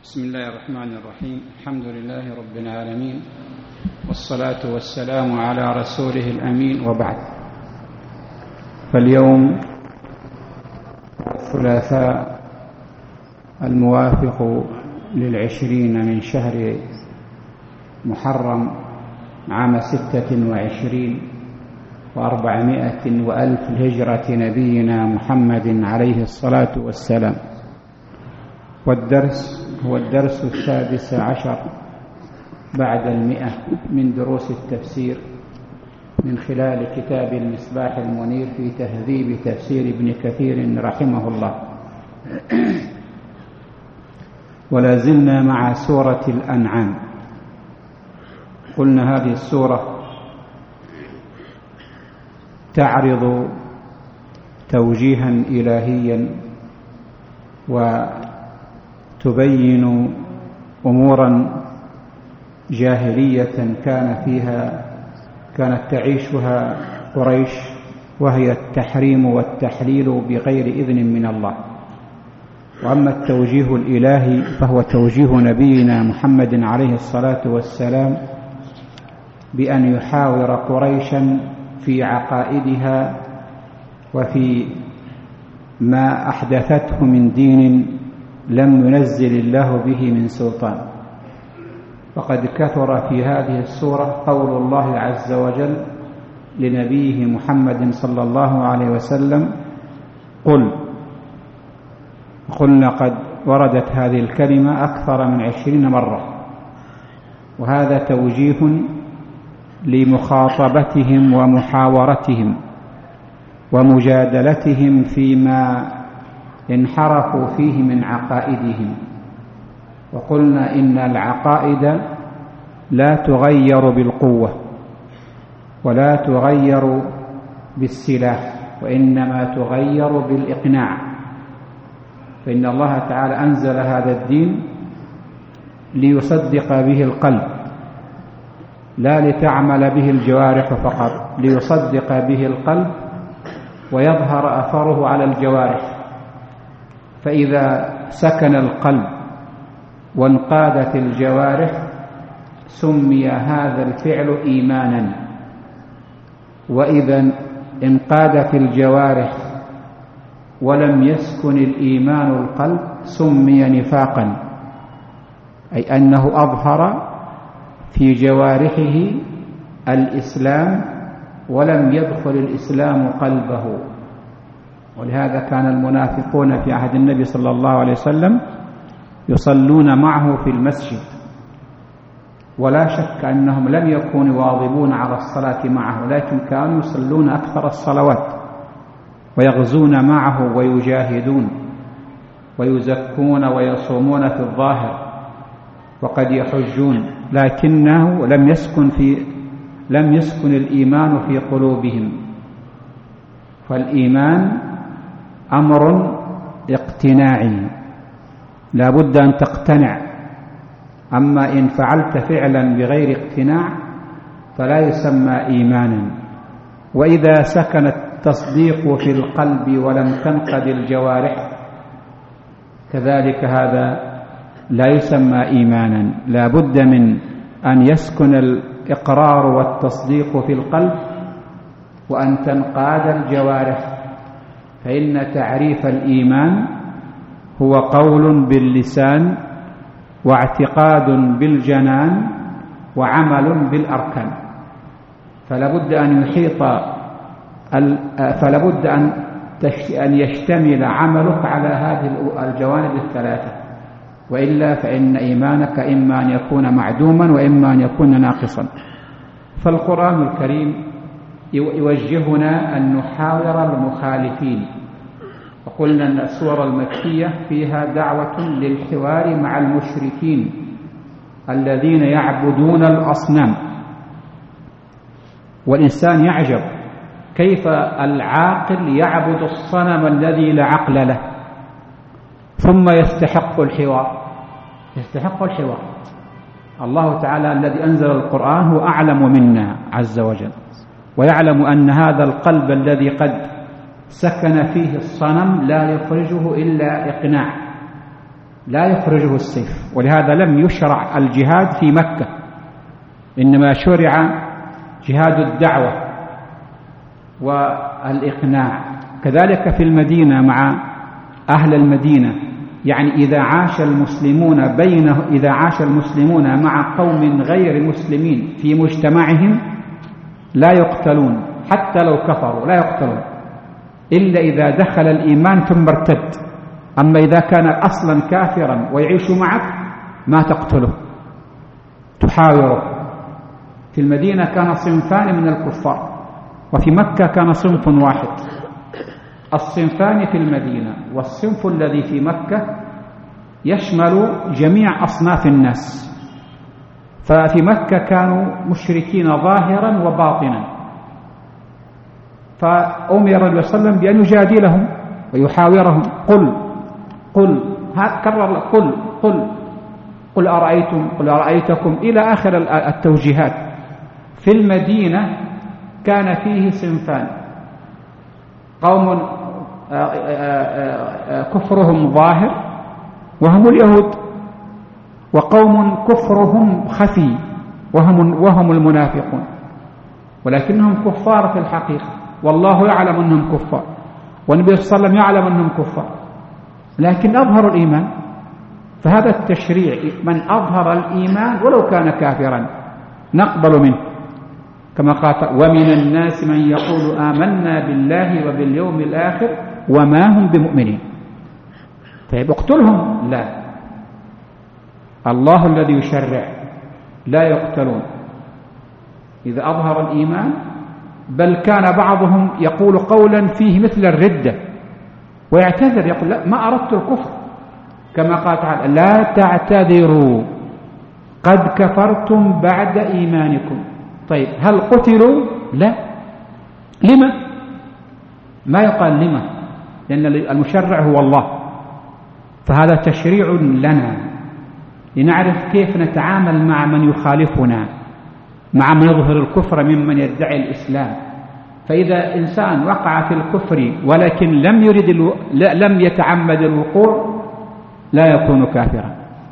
بسم الله الرحمن الرحيم. الحمد لله رب العالمين، والصلاة والسلام على رسوله الأمين، وبعد. فاليوم الثلاثاء الموافق 20 من شهر محرم عام 26 و400 وألف الهجرة نبينا محمد عليه الصلاة والسلام، والدرس هو الدرس 16 بعد 100 من دروس التفسير من خلال كتاب المصباح المنير في تهذيب تفسير ابن كثير رحمه الله. ولا زلنا مع سورة الأنعام. قلنا هذه السورة تعرض توجيها إلهيا وتبين أمورا جاهلية كانت تعيشها قريش، وهي التحريم والتحليل بغير إذن من الله. وأما التوجيه الإلهي فهو توجيه نبينا محمد عليه الصلاة والسلام بأن يحاور قريشا في عقائدها وفي ما أحدثته من دين لم ينزل الله به من سلطان. وقد كثر في هذه السورة قول الله عز وجل لنبيه محمد صلى الله عليه وسلم: قلنا قد وردت هذه الكلمة أكثر من 20 مرة، وهذا توجيه لمخاطبتهم ومحاورتهم ومجادلتهم فيما انحرفوا فيه من عقائدهم. وقلنا إن العقائد لا تغير بالقوة ولا تغير بالسلاح، وإنما تغير بالإقناع. فإن الله تعالى أنزل هذا الدين ليصدق به القلب، لا لتعمل به الجوارح فقط، ليصدق به القلب ويظهر أثره على الجوارح. فإذا سكن القلب وانقادت الجوارح سمي هذا الفعل إيمانا، وإذا انقادت الجوارح ولم يسكن الإيمان القلب سمي نفاقا، أي أنه أظهر في جوارحه الإسلام ولم يدخل الإسلام قلبه. ولهذا كان المنافقون في عهد النبي صلى الله عليه وسلم يصلون معه في المسجد، ولا شك أنهم لم يكونوا يواظبون على الصلاة معه، لكن كانوا يصلون أكثر الصلوات ويغزون معه ويجاهدون ويزكون ويصومون في الظاهر وقد يحجون، لكنه لم يسكن الإيمان في قلوبهم. فالإيمان أمر اقتناعي، لا بد أن تقتنع. أما إن فعلت فعلا بغير اقتناع فلا يسمى إيمانا. وإذا سكن التصديق في القلب ولم تنقد الجوارح كذلك هذا لا يسمى إيمانا. لا بد من أن يسكن الإقرار والتصديق في القلب وأن تنقاد الجوارح. فإن تعريف الإيمان هو قول باللسان واعتقاد بالجنان وعمل بالأركان. فلا بد أن يشتمل عملك على هذه الجوانب الثلاثة، وإلا فإن إيمانك إما أن يكون معدوما وإما أن يكون ناقصا. فالقرآن الكريم يوجهنا أن نحاور المخالفين. وقلنا أن السورة المكية فيها دعوة للحوار مع المشركين الذين يعبدون الأصنام. والإنسان يعجب كيف العاقل يعبد الصنم الذي لا عقل له ثم يستحق الحوار. الله تعالى الذي أنزل القرآن هو أعلم منا عز وجل، ويعلم أن هذا القلب الذي قد سكن فيه الصنم لا يخرجه إلا إقناع. لا يخرجه السيف، ولهذا لم يشرع الجهاد في مكة، إنما شرع جهاد الدعوة والإقناع. كذلك في المدينة مع أهل المدينة، يعني إذا عاش المسلمون مع قوم غير مسلمين في مجتمعهم لا يقتلون، حتى لو كفروا لا يقتلون إلا إذا دخل الإيمان ثم ارتد. أما إذا كان أصلا كافرا ويعيش معك ما تقتله، تحاوره. في المدينة كان صنفان من الكفار، وفي مكة كان صنف واحد. الصنفان في المدينة والصنف الذي في مكة يشمل جميع أصناف الناس. ففي مكة كانوا مشركين ظاهرا وباطنا، فأمر النبي صلى الله عليه وسلم بأن يجادلهم ويحاورهم. قل أرأيتكم إلى آخر التوجيهات. في المدينة كان فيه صنفان: قوم كفرهم ظاهر وهم اليهود، وقوم كفرهم خفي وهم المنافقون، ولكنهم كفار في الحقيقة، والله يعلم أنهم كفار، والنبي صلى الله عليه وسلم يعلم أنهم كفار، لكن أظهروا الإيمان. فهذا التشريع، من أظهر الإيمان ولو كان كافرا نقبل منه، كما قال: ومن الناس من يقول آمنا بالله وباليوم الآخر وما هم بمؤمنين. طيب اقتلهم؟ لا، الله الذي يشرع، لا يقتلون إذا أظهر الإيمان. بل كان بعضهم يقول قولا فيه مثل الردة ويعتذر، يقول: لا، ما أردت الكفر، كما قال تعالى: لا تعتذروا قد كفرتم بعد إيمانكم. طيب هل قتلوا؟ لا. لما؟ ما يقال لما، لأن المشرع هو الله. فهذا تشريع لنا لنعرف كيف نتعامل مع من يخالفنا، مع من يظهر الكفر ممن يدعي الإسلام. فإذا إنسان وقع في الكفر ولكن لم يتعمد الوقوع لا يكون كافرا،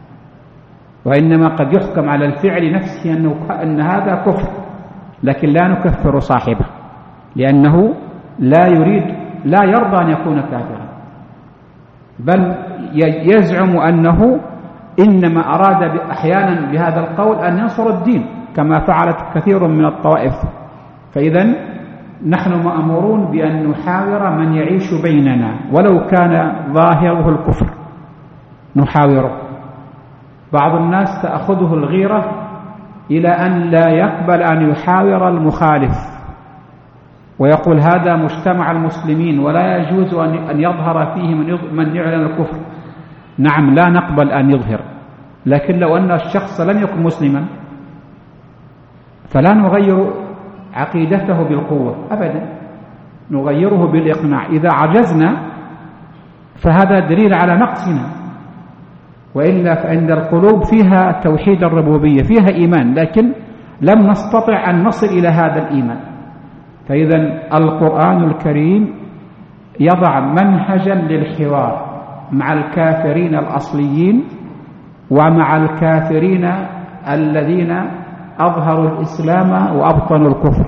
وإنما قد يحكم على الفعل نفسه أن هذا كفر، لكن لا نكفر صاحبه، لأنه لا يرضى أن يكون كافرا، بل يزعم أنه إنما أراد أحيانا بهذا القول أن ينصر الدين، كما فعلت كثير من الطوائف. فإذا نحن مأمورون بأن نحاور من يعيش بيننا ولو كان ظاهره الكفر، نحاوره. بعض الناس تأخذه الغيرة إلى أن لا يقبل أن يحاور المخالف، ويقول: هذا مجتمع المسلمين ولا يجوز أن يظهر فيه من يعلن الكفر. نعم، لا نقبل أن يظهر، لكن لو أن الشخص لم يكن مسلما فلا نغير عقيدته بالقوة أبدا، نغيره بالإقناع. إذا عجزنا فهذا دليل على نقصنا، وإلا فإن القلوب فيها توحيد الربوبية، فيها إيمان، لكن لم نستطع أن نصل إلى هذا الإيمان. فإذا القرآن الكريم يضع منهجا للحوار مع الكافرين الأصليين ومع الكافرين الذين أظهروا الإسلام وأبطنوا الكفر،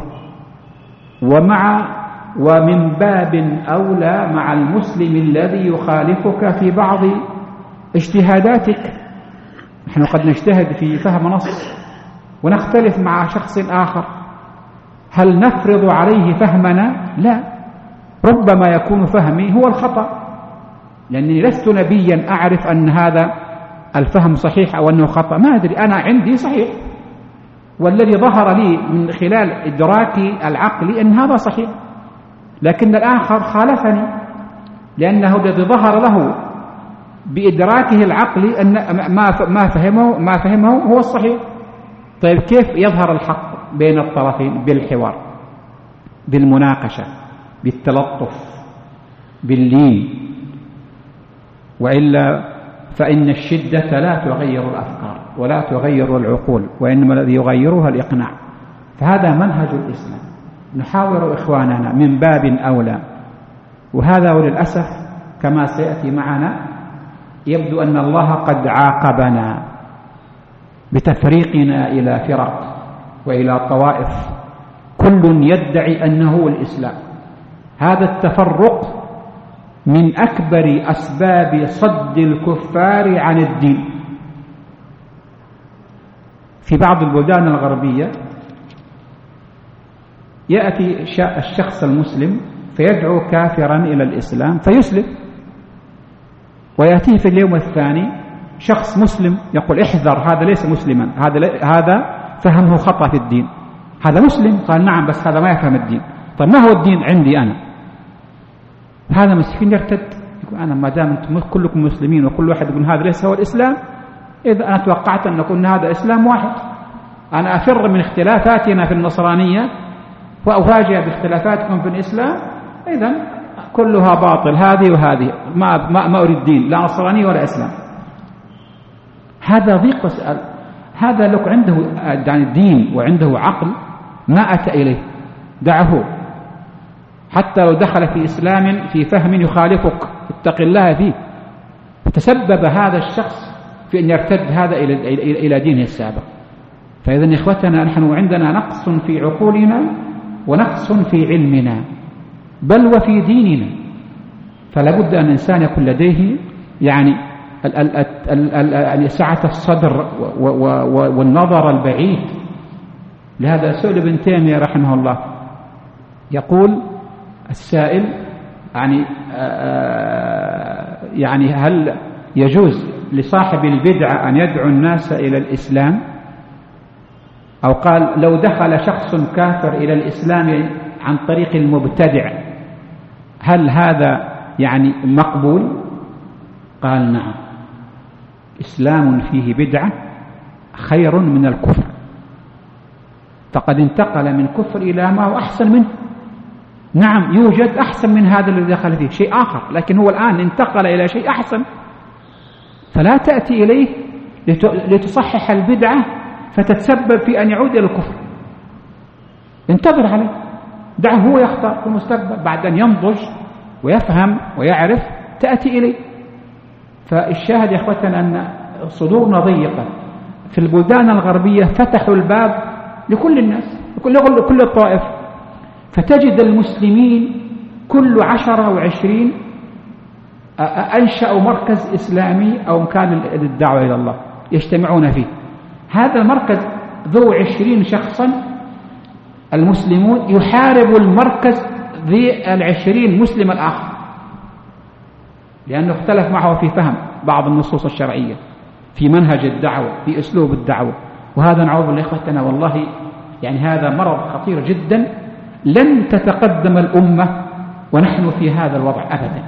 ومن باب أولى مع المسلم الذي يخالفك في بعض اجتهاداتك. نحن قد نجتهد في فهم نص ونختلف مع شخص آخر، هل نفرض عليه فهمنا؟ لا، ربما يكون فهمي هو الخطأ، لأنني لست نبيا أعرف أن هذا الفهم صحيح أو أنه خطأ، ما أدري، أنا عندي صحيح، والذي ظهر لي من خلال إدراكي العقلي أن هذا صحيح، لكن الآخر خالفني لأنه الذي ظهر له بإدراكه العقلي أن ما فهمه هو الصحيح. طيب كيف يظهر الحق بين الطرفين؟ بالحوار، بالمناقشة، بالتلطف، باللين، وإلا فإن الشدة لا تغير الأفكار ولا تغير العقول، وإنما الذي يغيرها الإقناع. فهذا منهج الإسلام، نحاور إخواننا من باب أولى. وهذا وللأسف كما سيأتي معنا يبدو أن الله قد عاقبنا بتفريقنا إلى فرق وإلى طوائف كل يدعي أنه الإسلام. هذا التفرق من أكبر أسباب صد الكفار عن الدين. في بعض البلدان الغربية يأتي الشخص المسلم فيدعو كافرا إلى الإسلام فيسلم، ويأتيه في اليوم الثاني شخص مسلم يقول احذر هذا ليس مسلما، هذا فهمه خطأ في الدين، هذا مسلم. قال نعم بس هذا ما يفهم الدين. طيب ما هو الدين عندي أنا؟ هذا مسكين يرتد يقول أنا ما دام أنتم كلكم مسلمين وكل واحد يقول هذا ليس هو الإسلام، إذا أنا توقعت أن نقول هذا إسلام واحد. أنا أفر من اختلافاتنا في النصرانية وأفاجئ باختلافاتكم في الإسلام، إذن كلها باطل هذه وهذه، ما أريد دين لا نصرانية ولا إسلام. هذا ضيق. هذا لو عنده يعني دين وعنده عقل ما أتى إليه، دعه حتى لو دخل في إسلام في فهم يخالفك اتق الله فيه. فتسبب هذا الشخص في أن يرتد هذا إلى دينه السابق. فإذن إخوتنا نحن عندنا نقص في عقولنا ونقص في علمنا بل وفي ديننا، فلا بد أن الإنسان يكون لديه يعني سعة الصدر والنظر البعيد. لهذا سئل ابن تيمية رحمه الله يقول السائل يعني هل يجوز لصاحب البدعة أن يدعو الناس إلى الإسلام؟ أو قال لو دخل شخص كافر إلى الإسلام عن طريق المبتدع هل هذا يعني مقبول؟ قال نعم، إسلام فيه بدعة خير من الكفر، فقد انتقل من كفر إلى ما هو أحسن منه. نعم يوجد أحسن من هذا الذي دخل فيه شيء آخر، لكن هو الآن انتقل إلى شيء أحسن، فلا تأتي إليه لتصحح البدعة فتتسبب في أن يعود إلى الكفر. انتظر عليه، دعه هو يختار في المستقبل بعد أن ينضج ويفهم ويعرف تأتي إليه. فالشاهد يا إخوتنا أن صدورنا ضيقة. في البلدان الغربية فتحوا الباب لكل الناس لكل الطائف، فتجد المسلمين كل 10 أو 20 أنشأوا مركز إسلامي أو مكان للدعوة إلى الله يجتمعون فيه. هذا المركز ذو 20 شخصا المسلمون يحارب المركز ذي 20 مسلم الآخر، لأنه اختلف معه في فهم بعض النصوص الشرعية، في منهج الدعوة، في أسلوب الدعوة. وهذا نعوذ بالله إخوتنا والله يعني هذا مرض خطير جدا. لن تتقدم الأمة ونحن في هذا الوضع أبدا.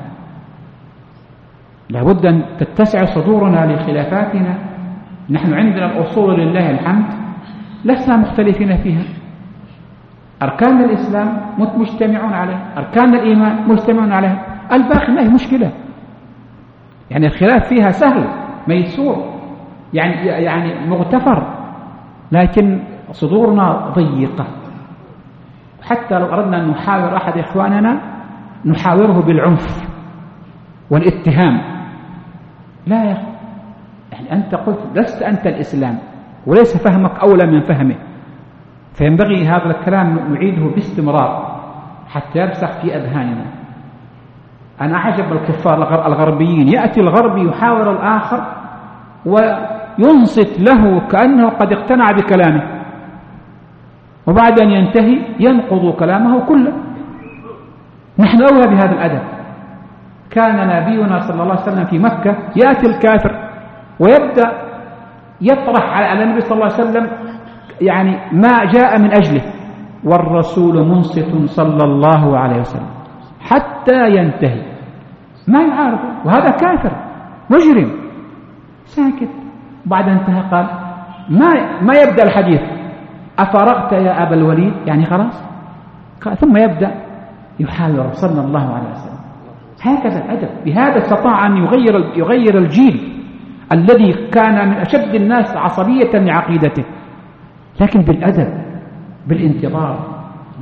لابد أن تتسع صدورنا لخلافاتنا. نحن عندنا الأصول لله الحمد لسنا مختلفين فيها. أركان الإسلام مجتمعون عليه، أركان الإيمان مجتمعون عليه، الباقي ما هي مشكلة. يعني الخلاف فيها سهل ميسور يعني مغتفر، لكن صدورنا ضيقة. حتى لو أردنا أن نحاور أحد إخواننا نحاوره بالعنف والاتهام. لا يا أخي، يعني أنت قلت لست أنت الإسلام وليس فهمك أولى من فهمه، فينبغي هذا الكلام نعيده باستمرار حتى يرسخ في أذهاننا. أنا أعجب الكفار الغربيين، يأتي الغربي يحاور الآخر وينصت له كأنه قد اقتنع بكلامه، وبعد أن ينتهي ينقض كلامه كله. نحن أولى بهذا الأدب. كان نبينا صلى الله عليه وسلم في مكة يأتي الكافر ويبدأ يطرح على النبي صلى الله عليه وسلم يعني ما جاء من أجله، والرسول منصت صلى الله عليه وسلم حتى ينتهي، ما يعارض، وهذا كافر مجرم ساكت. بعد انتهى قال ما يبدأ الحديث أفرغت يا أبا الوليد، يعني خلاص، ثم يبدأ يحاور صلى الله عليه وسلم. هكذا الأدب. بهذا استطاع أن يغير الجيل الذي كان من أشد الناس عصبية لعقيدته، لكن بالأدب، بالانتظار،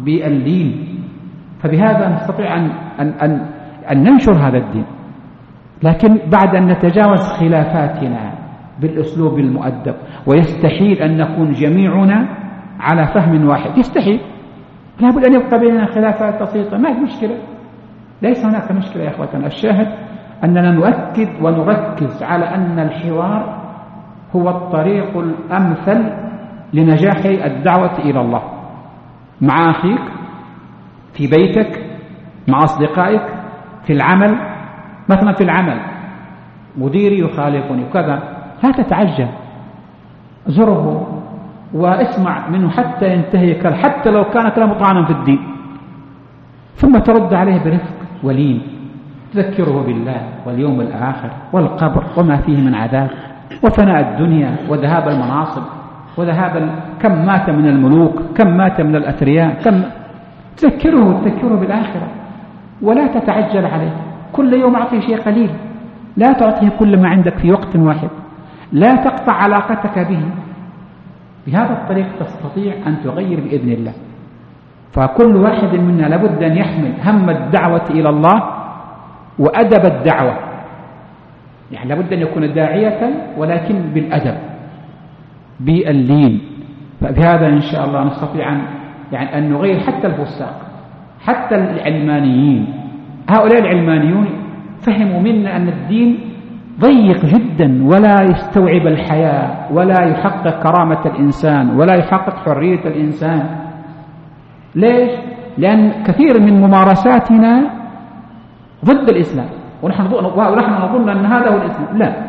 باللين. فبهذا نستطيع أن ننشر هذا الدين. لكن بعد أن نتجاوز خلافاتنا بالأسلوب المؤدب، ويستحيل أن نكون جميعنا على فهم واحد، يستحيل، لابد أن يبقى بيننا خلافات بسيطة، ما في مشكلة، ليس هناك مشكلة يا أخوتنا. الشاهد أننا نؤكد ونركز على أن الحوار هو الطريق الأمثل لنجاح الدعوة إلى الله مع أخيك، في بيتك، مع أصدقائك، في العمل. مثلا في العمل مديري يخالفني وكذا، لا تتعجل، زره واسمع منه حتى ينتهي حتى لو كان كلامه طعنا في الدين، ثم ترد عليه برفق ولين، تذكره بالله واليوم الآخر والقبر وما فيه من عذاب وفناء الدنيا وذهاب المناصب وذهاب كم مات من الملوك، كم مات من الأثرياء، كم تذكره بالآخرة، ولا تتعجل عليه. كل يوم أعطيه شيء قليل، لا تعطيه كل ما عندك في وقت واحد، لا تقطع علاقتك به. بهذا الطريق تستطيع أن تغير بإذن الله. فكل واحد منا لابد أن يحمل هم الدعوة إلى الله وأدب الدعوة، يعني لابد أن يكون داعية ولكن بالأدب باللين. فبهذا إن شاء الله نستطيع أن نغير حتى الفساق، حتى العلمانيين. هؤلاء العلمانيون فهموا منا أن الدين ضيق جدا ولا يستوعب الحياة ولا يحقق كرامة الإنسان ولا يحقق حرية الإنسان. ليش؟ لأن كثير من ممارساتنا ضد الإسلام، ونحن نظن أن هذا هو الإسلام. لا،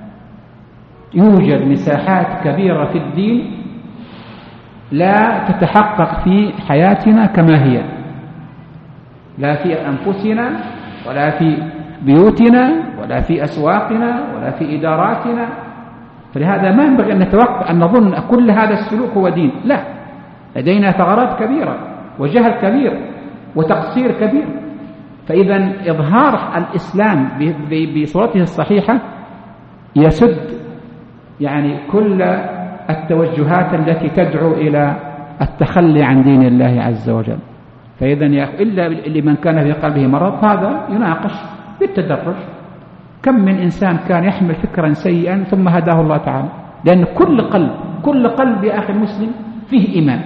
يوجد مساحات كبيرة في الدين لا تتحقق في حياتنا كما هي، لا في أنفسنا ولا في بيوتنا ولا في أسواقنا ولا في إداراتنا. فلهذا ما ينبغي أن نتوقع أن نظن كل هذا السلوك هو دين. لا، لدينا ثغرات كبيرة وجهل كبير وتقصير كبير. فإذا إظهار الإسلام بصورته الصحيحة يسد كل التوجهات التي تدعو إلى التخلي عن دين الله عز وجل. فإذا إلا لمن كان في قلبه مرض هذا يناقش بالتدرج. كم من إنسان كان يحمل فكرا سيئا ثم هداه الله تعالى، لأن كل قلب يا أخي المسلم فيه إيمان.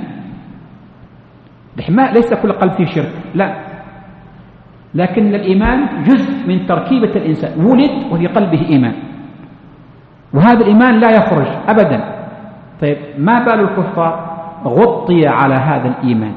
ليس كل قلب فيه شرك، لا، لكن الإيمان جزء من تركيبة الإنسان، ولد وفي قلبه إيمان، وهذا الإيمان لا يخرج أبدا. طيب ما بال الكفار؟ غطي على هذا الإيمان،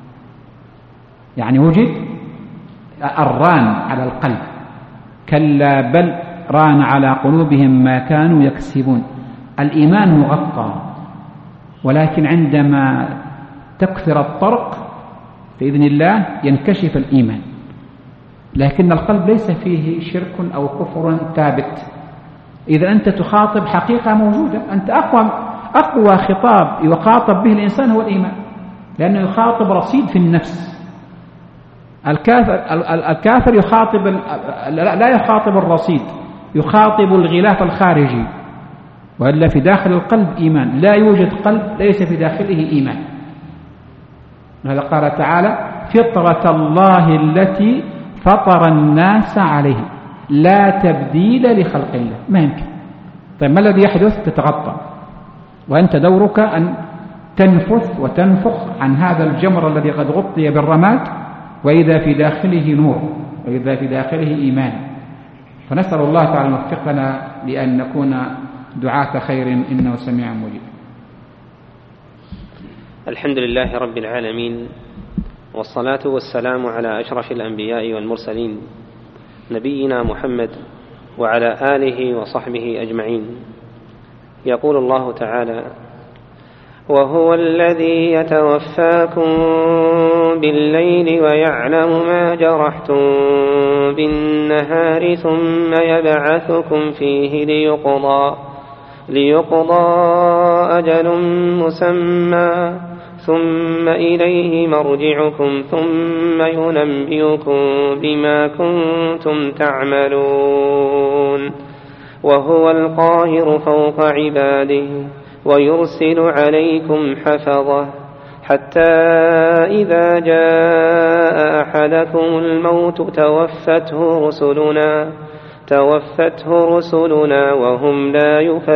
وجد الران على القلب. كلا بل ران على قلوبهم ما كانوا يكسبون. الإيمان مغطى، ولكن عندما تكثر الطرق بإذن الله ينكشف الإيمان. لكن القلب ليس فيه شرك أو كفر ثابت. إذا أنت تخاطب حقيقة موجودة، أنت أقوى خطاب يخاطب به الإنسان هو الإيمان، لأنه يخاطب رصيد في النفس. الكافر يخاطب لا يخاطب الرصيد، يخاطب الغلاف الخارجي، وإلا في داخل القلب إيمان. لا يوجد قلب ليس في داخله إيمان. هذا قال تعالى: فطرة الله التي فطر الناس عليه لا تبديل لخلق الله. ما يمكن. طيب ما الذي يحدث؟ تتغطى، وأنت دورك أن تنفث وتنفخ عن هذا الجمر الذي قد غطي بالرماد، وإذا في داخله نور، وإذا في داخله إيمان. فنسأل الله تعالى أن يوفقنا لأن نكون دعاة خير، إنه سميع مجيب. الحمد لله رب العالمين، والصلاة والسلام على أشرف الأنبياء والمرسلين، نبينا محمد وعلى آله وصحبه أجمعين. يقول الله تعالى: وهو الذي يتوفاكم بالليل ويعلم ما جرحتم بالنهار ثم يبعثكم فيه ليقضى أجل مسمى ثم إليه مرجعكم ثم ينبئكم بما كنتم تعملون. وهو القاهر فوق عباده ويرسل عليكم حفظه حتى إذا جاء أحدكم الموت توفته رسلنا وهم لا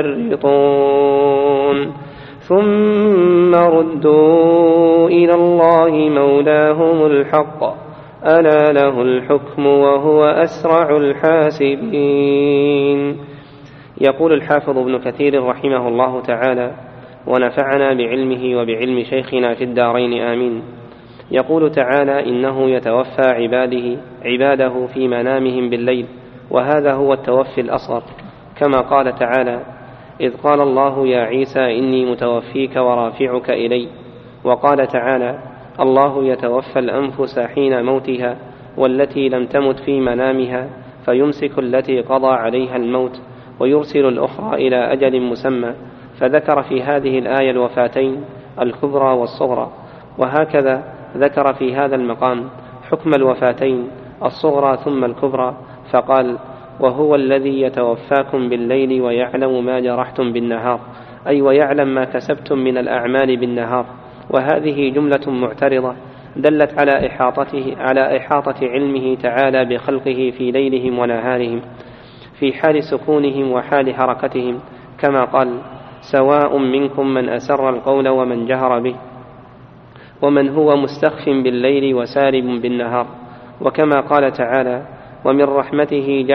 يفرطون ثم ردوا إلى الله مولاهم الحق ألا له الحكم وهو أسرع الحاسبين. يقول الحافظ ابن كثير رحمه الله تعالى ونفعنا بعلمه وبعلم شيخنا في الدارين آمين. يقول تعالى إنه يتوفى عباده في منامهم بالليل، وهذا هو التوفي الأصغر، كما قال تعالى إذ قال الله يا عيسى إني متوفيك ورافعك إلي. وقال تعالى الله يتوفى الأنفس حين موتها والتي لم تمت في منامها فيمسك التي قضى عليها الموت ويرسل الأخرى إلى أجل مسمى. فذكر في هذه الآية الوفاتين الكبرى والصغرى، وهكذا ذكر في هذا المقام حكم الوفاتين الصغرى ثم الكبرى، فقال وهو الذي يتوفاكم بالليل ويعلم ما جرحتم بالنهار، أي ويعلم ما كسبتم من الأعمال بالنهار. وهذه جملة معترضة دلت على إحاطة علمه تعالى بخلقه في ليلهم ونهارهم، في حال سكونهم وحال حركتهم، كما قال سواء منكم من أسر القول ومن جهر به ومن هو مستخف بالليل وسارب بالنهار. وكما قال تعالى ومن رحمته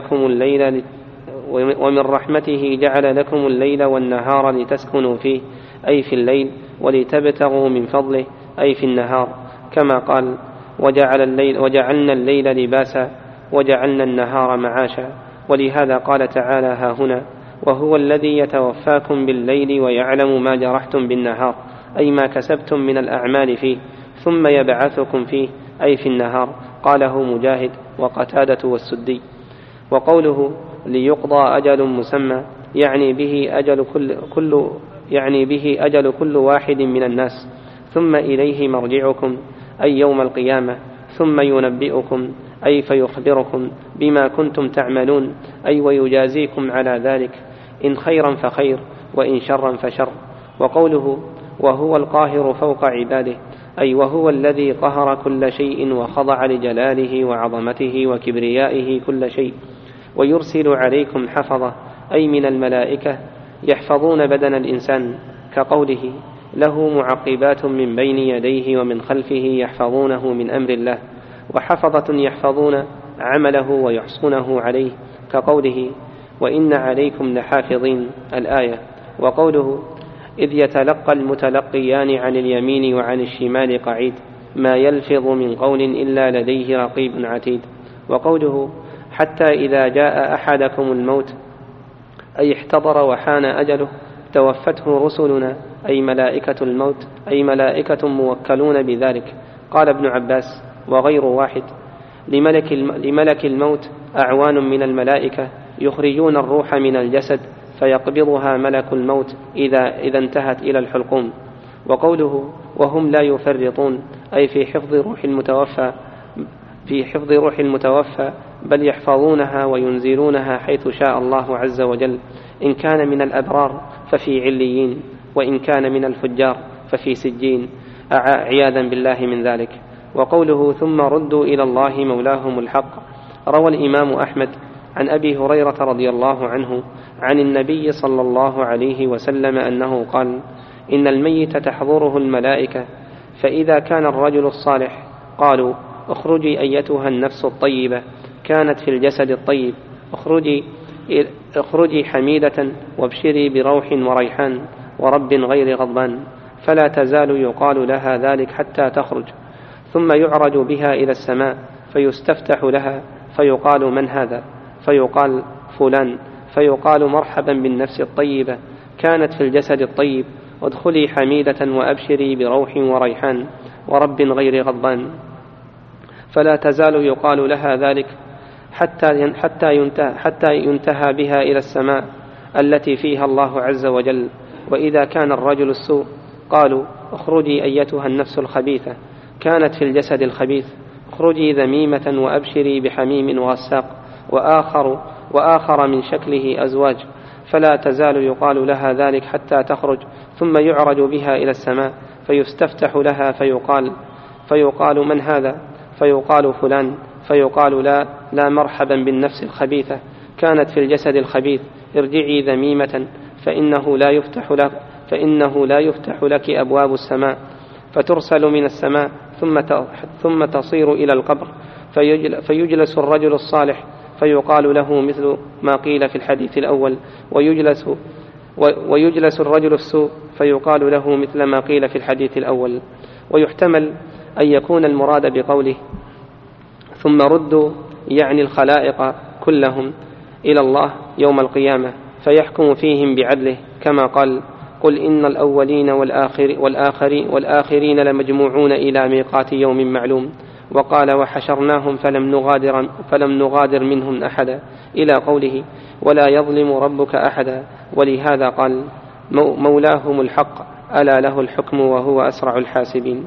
جعل لكم الليل والنهار لتسكنوا فيه، أي في الليل، ولتبتغوا من فضله، أي في النهار. كما قال وجعلنا الليل لباسا وجعلنا النهار معاشا. ولهذا قال تعالى ها هنا وهو الذي يتوفاكم بالليل ويعلم ما جرحتم بالنهار، أي ما كسبتم من الأعمال فيه، ثم يبعثكم فيه، أي في النهار. قاله مجاهد وقتادة والسدي. وقوله ليقضى أجل مسمى يعني به أجل كل واحد من الناس، ثم إليه مرجعكم، أي يوم القيامة، ثم ينبئكم، أي فيخبركم بما كنتم تعملون، أي ويجازيكم على ذلك، إن خيرا فخير وإن شرا فشر. وقوله وهو القاهر فوق عباده، أي وهو الذي قهر كل شيء وخضع لجلاله وعظمته وكبريائه كل شيء. ويرسل عليكم حفظة، أي من الملائكة يحفظون بدن الإنسان، كقوله له معقبات من بين يديه ومن خلفه يحفظونه من أمر الله. وحفظة يحفظون عمله ويحصونه عليه، كقوله وإن عليكم لحافظين، الآية. وقوله إذ يتلقى المتلقيان عن اليمين وعن الشمال قعيد، ما يلفظ من قول إلا لديه رقيب عتيد. وقوله حتى إذا جاء أحدكم الموت، أي احتضر وحان أجله، توفته رسلنا، أي ملائكة الموت، أي ملائكة موكلون بذلك. قال ابن عباس وغير واحد لملك الموت أعوان من الملائكة يخرجون الروح من الجسد فيقبضها ملك الموت إذا انتهت إلى الحلقوم. وقوله وهم لا يفرطون، أي في حفظ روح المتوفى، بل يحفظونها وينزلونها حيث شاء الله عز وجل، إن كان من الأبرار ففي عليين، وإن كان من الفجار ففي سجين، عياذا بالله من ذلك. وقوله ثم ردوا إلى الله مولاهم الحق، روى الإمام أحمد عن أبي هريرة رضي الله عنه عن النبي صلى الله عليه وسلم أنه قال إن الميت تحضره الملائكة، فإذا كان الرجل الصالح قالوا اخرجي أيتها النفس الطيبة كانت في الجسد الطيب، اخرجي حميدة وابشري بروح وريحان ورب غير غضبان، فلا تزال يقال لها ذلك حتى تخرج، ثم يعرج بها إلى السماء فيستفتح لها فيقال من هذا؟ فيقال فلان، فيقال مرحبا بالنفس الطيبة كانت في الجسد الطيب، وادخلي حميدة وأبشري بروح وريحان ورب غير غضبان، فلا تزال يقال لها ذلك حتى ينتهى بها إلى السماء التي فيها الله عز وجل. وإذا كان الرجل السوء قالوا اخرجي أيتها النفس الخبيثة كانت في الجسد الخبيث، اخرجي ذميمة وأبشري بحميم وغساق وآخر من شكله أزواج، فلا تزال يقال لها ذلك حتى تخرج، ثم يعرج بها إلى السماء فيستفتح لها فيقال من هذا؟ فيقال فلان، فيقال لا مرحبا بالنفس الخبيثة كانت في الجسد الخبيث ارجعي ذميمة فإنه لا يفتح لك أبواب السماء، فترسل من السماء ثم تصير إلى القبر، فيجلس الرجل الصالح فيقال له مثل ما قيل في الحديث الأول، ويجلس الرجل السوء فيقال له مثل ما قيل في الحديث الأول. ويحتمل أن يكون المراد بقوله ثم ردوا يعني الخلائق كلهم إلى الله يوم القيامة فيحكم فيهم بعدله، كما قال قل إن الأولين والآخرين لمجموعون إلى ميقات يوم معلوم، وقال وحشرناهم فلم نغادر منهم أحدا، إلى قوله ولا يظلم ربك أحدا. ولهذا قال مولاهم الحق ألا له الحكم وهو أسرع الحاسبين.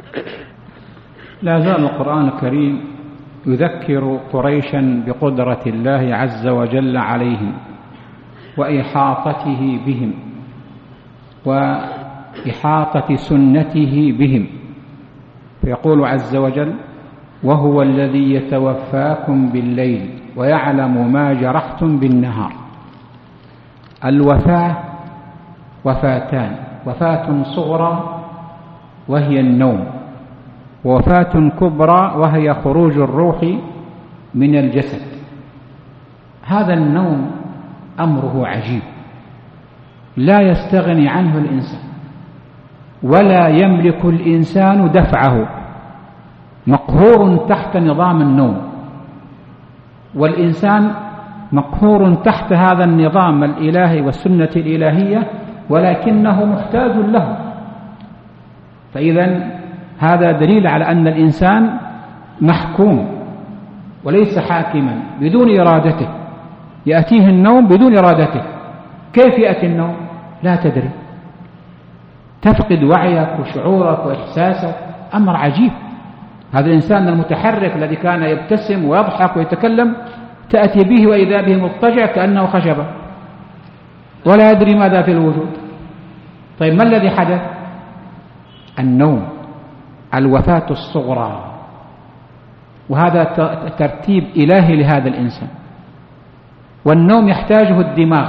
لا زال القرآن الكريم يذكر قريشا بقدرة الله عز وجل عليهم وإحاطته بهم وإحاطة سنته بهم، فيقول عز وجل وهو الذي يتوفاكم بالليل ويعلم ما جرحتم بالنهار. الوفاة وفاتان، وفاة صغرى وهي النوم، ووفاة كبرى وهي خروج الروح من الجسد. هذا النوم أمره عجيب لا يستغني عنه الإنسان ولا يملك الإنسان دفعه، مقهور تحت نظام النوم، والإنسان مقهور تحت هذا النظام الإلهي والسنة الإلهية، ولكنه محتاج له. فإذا هذا دليل على أن الإنسان محكوم وليس حاكما بدون إرادته، يأتيه النوم بدون إرادته. كيف يأتي النوم؟ لا تدري، تفقد وعيك وشعورك وإحساسك، أمر عجيب. هذا الإنسان المتحرك الذي كان يبتسم ويضحك ويتكلم تأتي به وإذا به مضطجع كأنه خشبة ولا يدري ماذا في الوجود. طيب ما الذي حدث؟ النوم، الوفاة الصغرى، وهذا ترتيب إلهي لهذا الإنسان. والنوم يحتاجه الدماغ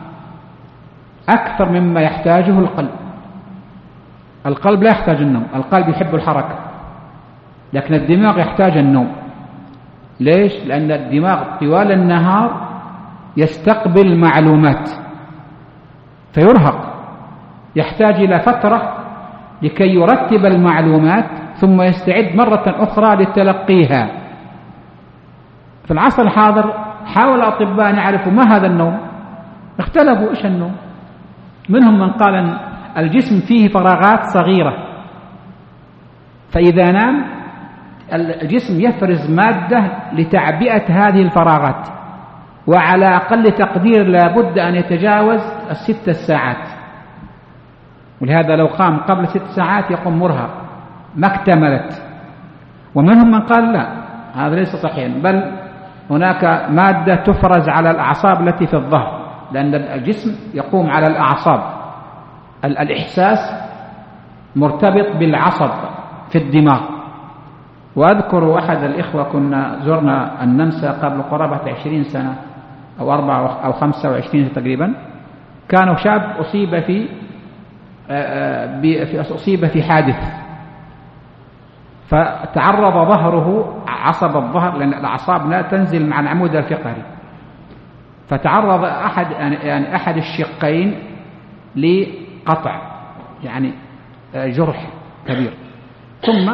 أكثر مما يحتاجه القلب. القلب لا يحتاج النوم، القلب يحب الحركة، لكن الدماغ يحتاج النوم. ليش؟ لأن الدماغ طوال النهار يستقبل معلومات فيرهق، يحتاج إلى فترة لكي يرتب المعلومات ثم يستعد مرة أخرى لتلقيها. في العصر الحاضر حاول الأطباء أن يعرفوا ما هذا النوم، اختلفوا إيش النوم. منهم من قال أن الجسم فيه فراغات صغيرة، فإذا نام الجسم يفرز مادة لتعبئة هذه الفراغات، وعلى أقل تقدير لابد أن يتجاوز 6 ساعات، ولهذا لو قام قبل 6 ساعات يقوم مرهق ما اكتملت. ومنهم من قال لا، هذا ليس صحيحا، بل هناك مادة تفرز على الأعصاب التي في الظهر، لأن الجسم يقوم على الأعصاب، الإحساس مرتبط بالعصب في الدماغ. وأذكر أحد الإخوة كنا زرنا النمسا قبل قرابة 20 سنة أو 4 أو 25 تقريبا، كان شاب أصيب في حادث، فتعرض ظهره، عصب الظهر، لأن الأعصاب لا تنزل مع العمود الفقري، فتعرض أحد الشقين لقطع، يعني جرح كبير، ثم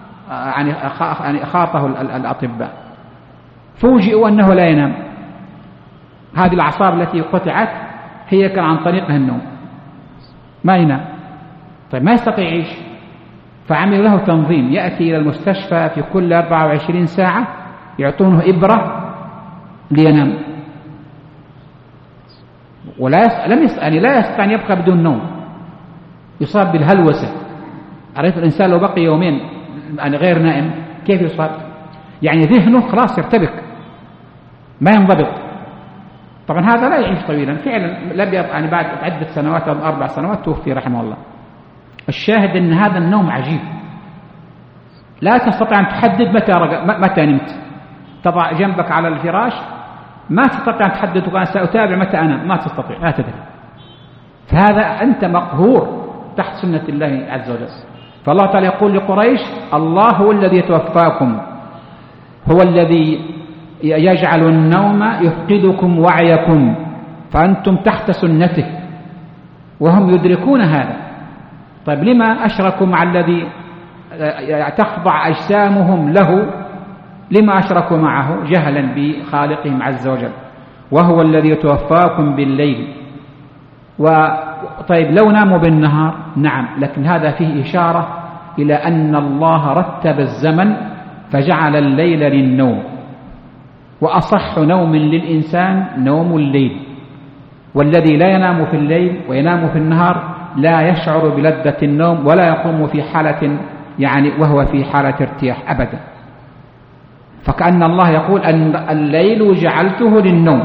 خاطه الأطباء، فوجئوا أنه لا ينام. هذه الأعصاب التي قطعت هي كان عن طريقها النوم، ما ينام. طيب ما يستطيع يعيش، فعملوا له تنظيم، يأتي إلى المستشفى في كل 24 ساعة يعطونه إبرة لينام، لا يستطيع أن يبقى بدون نوم، يصاب بالهلوسة. عرفت الإنسان لو بقي يومين غير نائم كيف يصاب؟ يعني ذهنه خلاص يرتبك ما ينضبط. طبعا هذا لا يعيش طويلا فعلا، يعني بعد عدة سنوات أو 4 سنوات توفي رحمه الله. الشاهد أن هذا النوم عجيب، لا تستطيع أن تحدد متى نمت. تضع جنبك على الفراش ما تستطيع أن تحدد أنا سأتابع متى أنا، ما تستطيع، لا تدري. فهذا أنت مقهور تحت سنة الله عز وجل. فالله تعالى يقول لقريش: الله هو الذي يتوفاكم، هو الذي يجعل النوم يفقدكم وعيكم، فأنتم تحت سنته، وهم يدركون هذا. طيب لما أشركوا مع الذي تخضع أجسامهم له؟ لما أشركوا معه؟ جهلا بخالقهم عز وجل. وهو الذي يتوفاكم بالليل. طيب لو ناموا بالنهار، نعم، لكن هذا فيه إشارة إلى أن الله رتب الزمن فجعل الليل للنوم، وأصح نوم للإنسان نوم الليل، والذي لا ينام في الليل وينام في النهار لا يشعر بلذة النوم ولا يقوم في حالة وهو في حالة ارتياح أبدا. فكأن الله يقول أن الليل جعلته للنوم.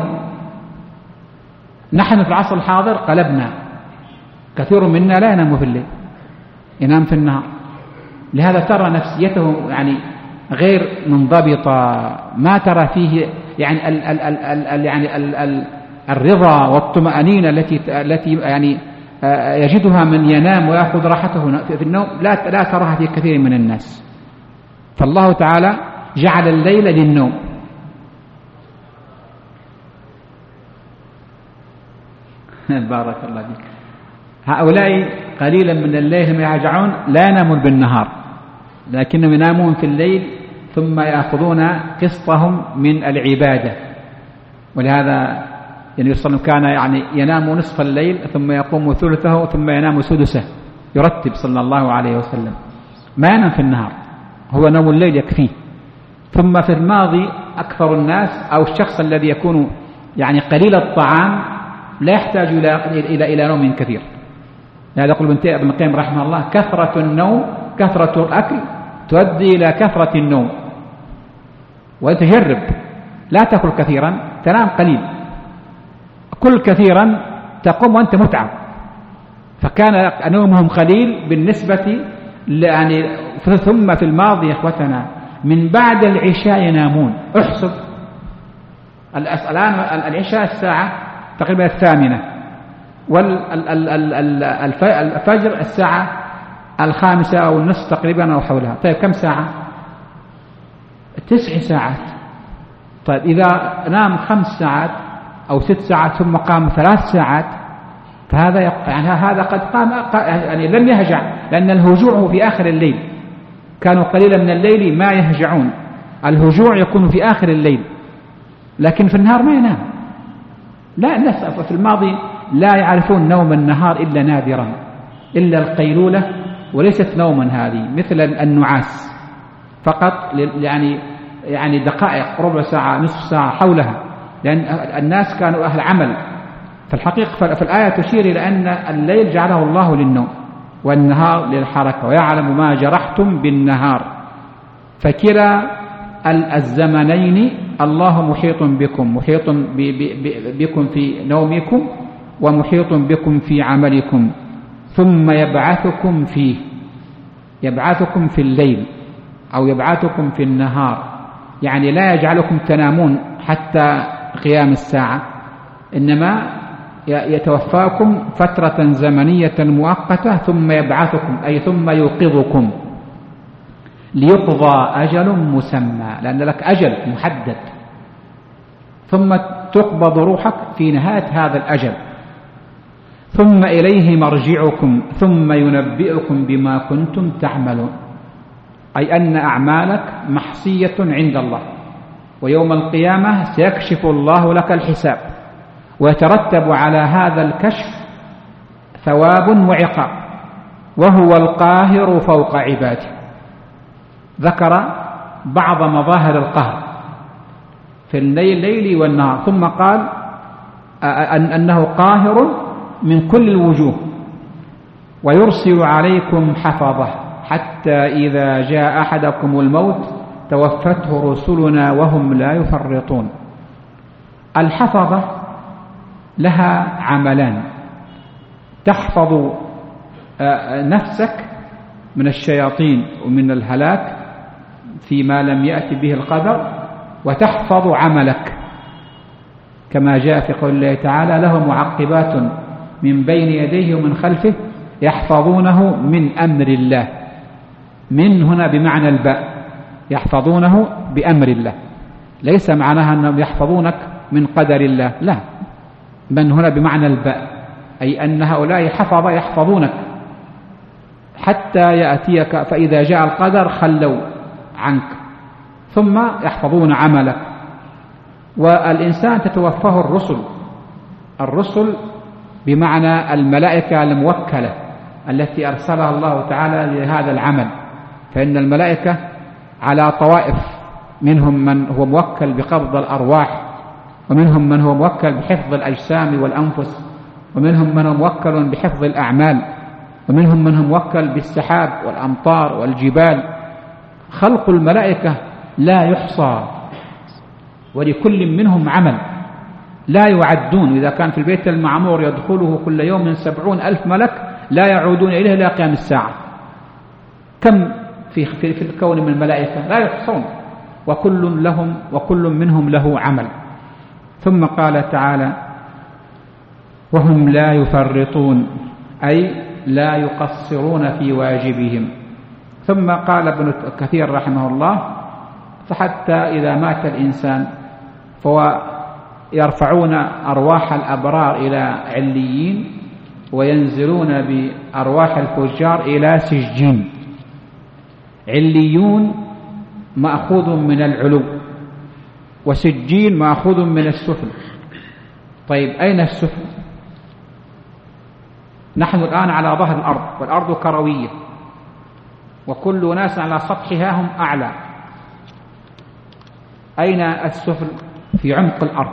نحن في العصر الحاضر قلبنا، كثير منا لا ينام في الليل، ينام في النهار. لهذا ترى نفسيته غير منضبطة، ما ترى فيه الرضا والطمأنينة التي يجدها من ينام ويأخذ راحته في النوم، لا تراها في كثير من الناس. فالله تعالى جعل الليل للنوم. بارك الله فيك. هؤلاء قليلا من الليل هم يهجعون، لا ينامون بالنهار، لكنهم ينامون في الليل ثم يأخذون قسطهم من العبادة. ولهذا النبي صلى الله عليه وسلم كان ينام نصف الليل ثم يقوم ثلثه ثم ينام سدسه، يرتب صلى الله عليه وسلم، ما ينام في النهار، هو نوم الليل يكفيه. ثم في الماضي أكثر الناس أو الشخص الذي يكون قليل الطعام لا يحتاج إلى نوم كثير. هذا يقول ابن القيم رحمه الله: كثرة النوم، كثرة الأكل تؤدي إلى كثرة النوم. وتجرب، لا تأكل كثيرا تنام قليل، كل كثيرا تقوم وأنت متعب. فكان نومهم قليل بالنسبة ثم في الماضي إخوتنا من بعد العشاء ينامون. احسب الآن العشاء الساعة تقريبا 8، والفجر الساعة 5 أو النصف تقريبا أو حولها. طيب كم ساعة؟ 9 ساعات. طيب إذا نام 5 ساعات أو 6 ساعات ثم قام 3 ساعات، فهذا هذا قد قام لم يهجع، لأن الهجوع في آخر الليل. كانوا قليلا من الليل ما يهجعون، الهجوع يكون في آخر الليل، لكن في النهار ما ينام. لا، في الماضي لا يعرفون نوم النهار إلا نادرا، إلا القيلولة، وليست نوما هذه مثل النعاس فقط، دقائق، ربع ساعة، نصف ساعة حولها، لأن الناس كانوا أهل عمل. فالحقيقة في الآية تشير إلى أن الليل جعله الله للنوم والنهار للحركة، ويعلم ما جرحتم بالنهار. فكلا الزمنين الله محيط بكم، محيط بكم في نومكم ومحيط بكم في عملكم، ثم يبعثكم فيه، يبعثكم في الليل أو يبعثكم في النهار، لا يجعلكم تنامون حتى قيام الساعة، إنما يتوفاكم فترة زمنية مؤقتة ثم يبعثكم، أي ثم يوقظكم ليقضى أجل مسمى، لأن لك أجل محدد، ثم تقبض روحك في نهاية هذا الأجل، ثم إليه مرجعكم ثم ينبئكم بما كنتم تعملون، أي أن أعمالك محصية عند الله، ويوم القيامة سيكشف الله لك الحساب، ويترتب على هذا الكشف ثواب وعقاب، وهو القاهر فوق عباده. ذكر بعض مظاهر القهر في الليل والنهار، ثم قال أنه قاهر من كل الوجوه، ويرسل عليكم حفظه حتى إذا جاء أحدكم الموت توفته رسلنا وهم لا يفرطون. الحفظة لها عملان: تحفظ نفسك من الشياطين ومن الهلاك فيما لم يأتي به القدر، وتحفظ عملك. كما جاء في قول الله تعالى: له معقبات من بين يديه ومن خلفه يحفظونه من أمر الله. من هنا بمعنى الباء، يحفظونه بأمر الله، ليس معناها أنهم يحفظونك من قدر الله، لا، من هنا بمعنى الباء، أي أن هؤلاء حفظ يحفظونك حتى يأتيك، فإذا جاء القدر خلوا عنك ثم يحفظون عملك. والإنسان تتوفاه الرسل بمعنى الملائكة الموكلة التي أرسلها الله تعالى لهذا العمل، فإن الملائكة على طوائف، منهم من هو موكل بقبض الأرواح، ومنهم من هو موكل بحفظ الأجسام والأنفس، ومنهم من هو موكل بحفظ الأعمال، ومنهم من هو موكل بالسحاب والأمطار والجبال. خلق الملائكة لا يحصى، ولكل منهم عمل لا يعدون. إذا كان في البيت المعمور يدخله كل يوم 70,000 ملك لا يعودون إليه إلى قيام الساعة. كم في الكون من الملائكة لا يحصون، وكل منهم له عمل. ثم قال تعالى: وهم لا يفرطون، أي لا يقصرون في واجبهم. ثم قال ابن كثير رحمه الله: فحتى إذا مات الإنسان فهو يرفعون أرواح الأبرار إلى عليين، وينزلون بأرواح الفجار إلى سجين. عليون مأخوذ من العلو، وسجين مأخوذ من السفل. طيب، أين السفل؟ نحن الآن على ظهر الأرض، والأرض كروية، وكل ناس على سطحها هم أعلى. أين السفل؟ في عمق الأرض.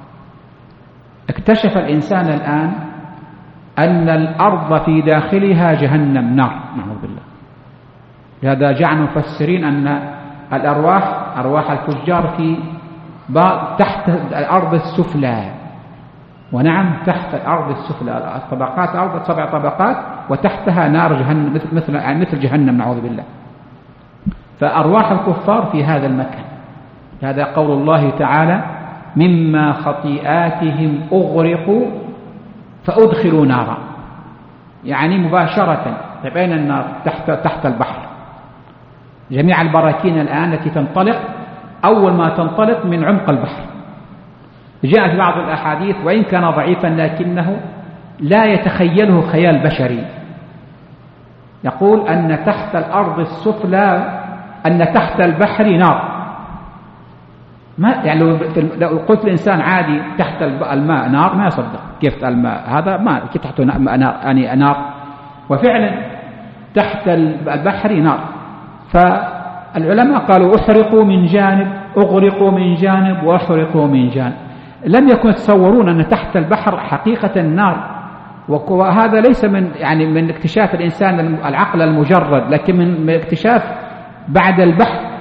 اكتشف الإنسان الآن أن الأرض في داخلها جهنم، نار، نعوذ بالله. لهذا جعل المفسرين أن أرواح الفجار في تحت الأرض السفلى. ونعم، تحت الأرض السفلى، الطبقات الأرض 7 طبقات، وتحتها نار جهنم مثل جهنم، نعوذ بالله. فأرواح الكفار في هذا المكان. هذا قول الله تعالى: مما خطيئاتهم أغرقوا فأدخلوا نارا، يعني مباشرة. طيب، أين النار؟ تحت البحر. جميع البراكين الآن التي تنطلق أول ما تنطلق من عمق البحر. جاء في بعض الأحاديث، وإن كان ضعيفا لكنه لا يتخيله خيال بشري، يقول أن تحت الأرض السفلى، أن تحت البحر نار. ما يعني لو قلت الإنسان عادي تحت الماء نار ما يصدق. كيف الماء هذا؟ ما كيف تحته نار؟ وفعلا تحت البحر نار. فالعلماء قالوا: أحرقوا من جانب، أغرقوا من جانب، وأحرقوا من جانب. لم يكونوا يتصورون أن تحت البحر حقيقة النار. وهذا ليس من اكتشاف الإنسان العقل المجرد، لكن من اكتشاف بعد البحث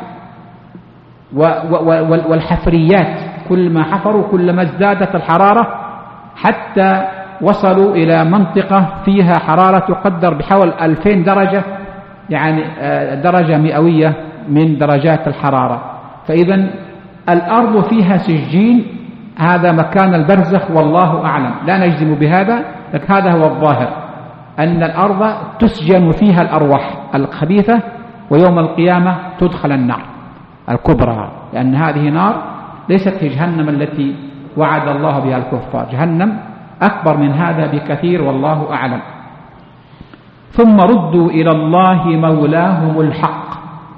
والحفريات. كل ما حفروا كل ما ازدادت الحرارة، حتى وصلوا إلى منطقة فيها حرارة تقدر بحول 2000 درجة، يعني درجة مئوية من درجات الحرارة. فإذا الأرض فيها سجين، هذا مكان البرزخ، والله أعلم، لا نجزم بهذا، لكن هذا هو الظاهر، أن الأرض تسجن فيها الأرواح الخبيثة، ويوم القيامة تدخل النار الكبرى، لأن هذه نار ليست هي جهنم التي وعد الله بها الكفار، جهنم أكبر من هذا بكثير، والله أعلم. ثم ردوا إلى الله مولاهم الحق.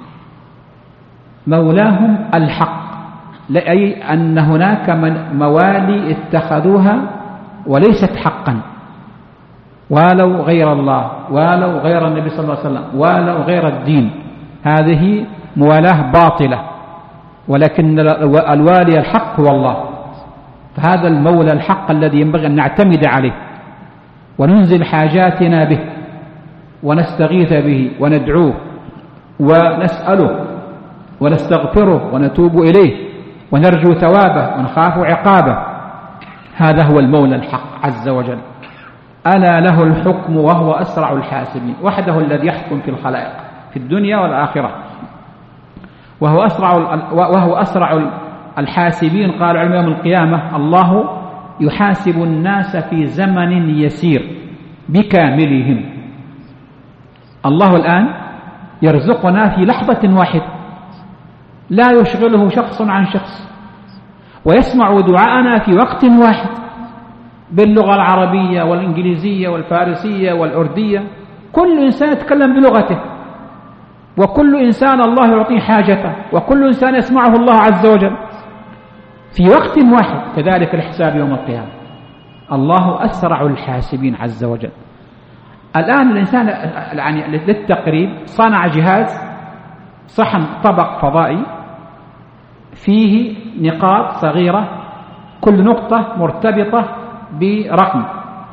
مولاهم الحق، أي أن هناك موالي اتخذوها وليست حقا، ولو غير الله، ولو غير النبي صلى الله عليه وسلم، ولو غير الدين، هذه موالاة باطلة، ولكن الوالي الحق هو الله. فهذا المولى الحق الذي ينبغي أن نعتمد عليه، وننزل حاجاتنا به، ونستغيث به، وندعوه، ونسأله، ونستغفره، ونتوب إليه، ونرجو ثوابه، ونخاف عقابه. هذا هو المولى الحق عز وجل. ألا له الحكم وهو أسرع الحاسبين. وحده الذي يحكم في الخلائق في الدنيا والآخرة، وهو أسرع الحاسبين قال علماء يوم القيامة الله يحاسب الناس في زمن يسير بكاملهم. الله الآن يرزقنا في لحظة واحدة لا يشغله شخص عن شخص، ويسمع دعاءنا في وقت واحد باللغة العربية والإنجليزية والفارسية والأردية، كل إنسان يتكلم بلغته، وكل إنسان الله يعطيه حاجته، وكل إنسان يسمعه الله عز وجل في وقت واحد. كذلك الحساب يوم القيامة، الله أسرع الحاسبين عز وجل. الآن الإنسان يعني للتقريب صنع جهاز صحن طبق فضائي فيه نقاط صغيرة، كل نقطة مرتبطة برقم،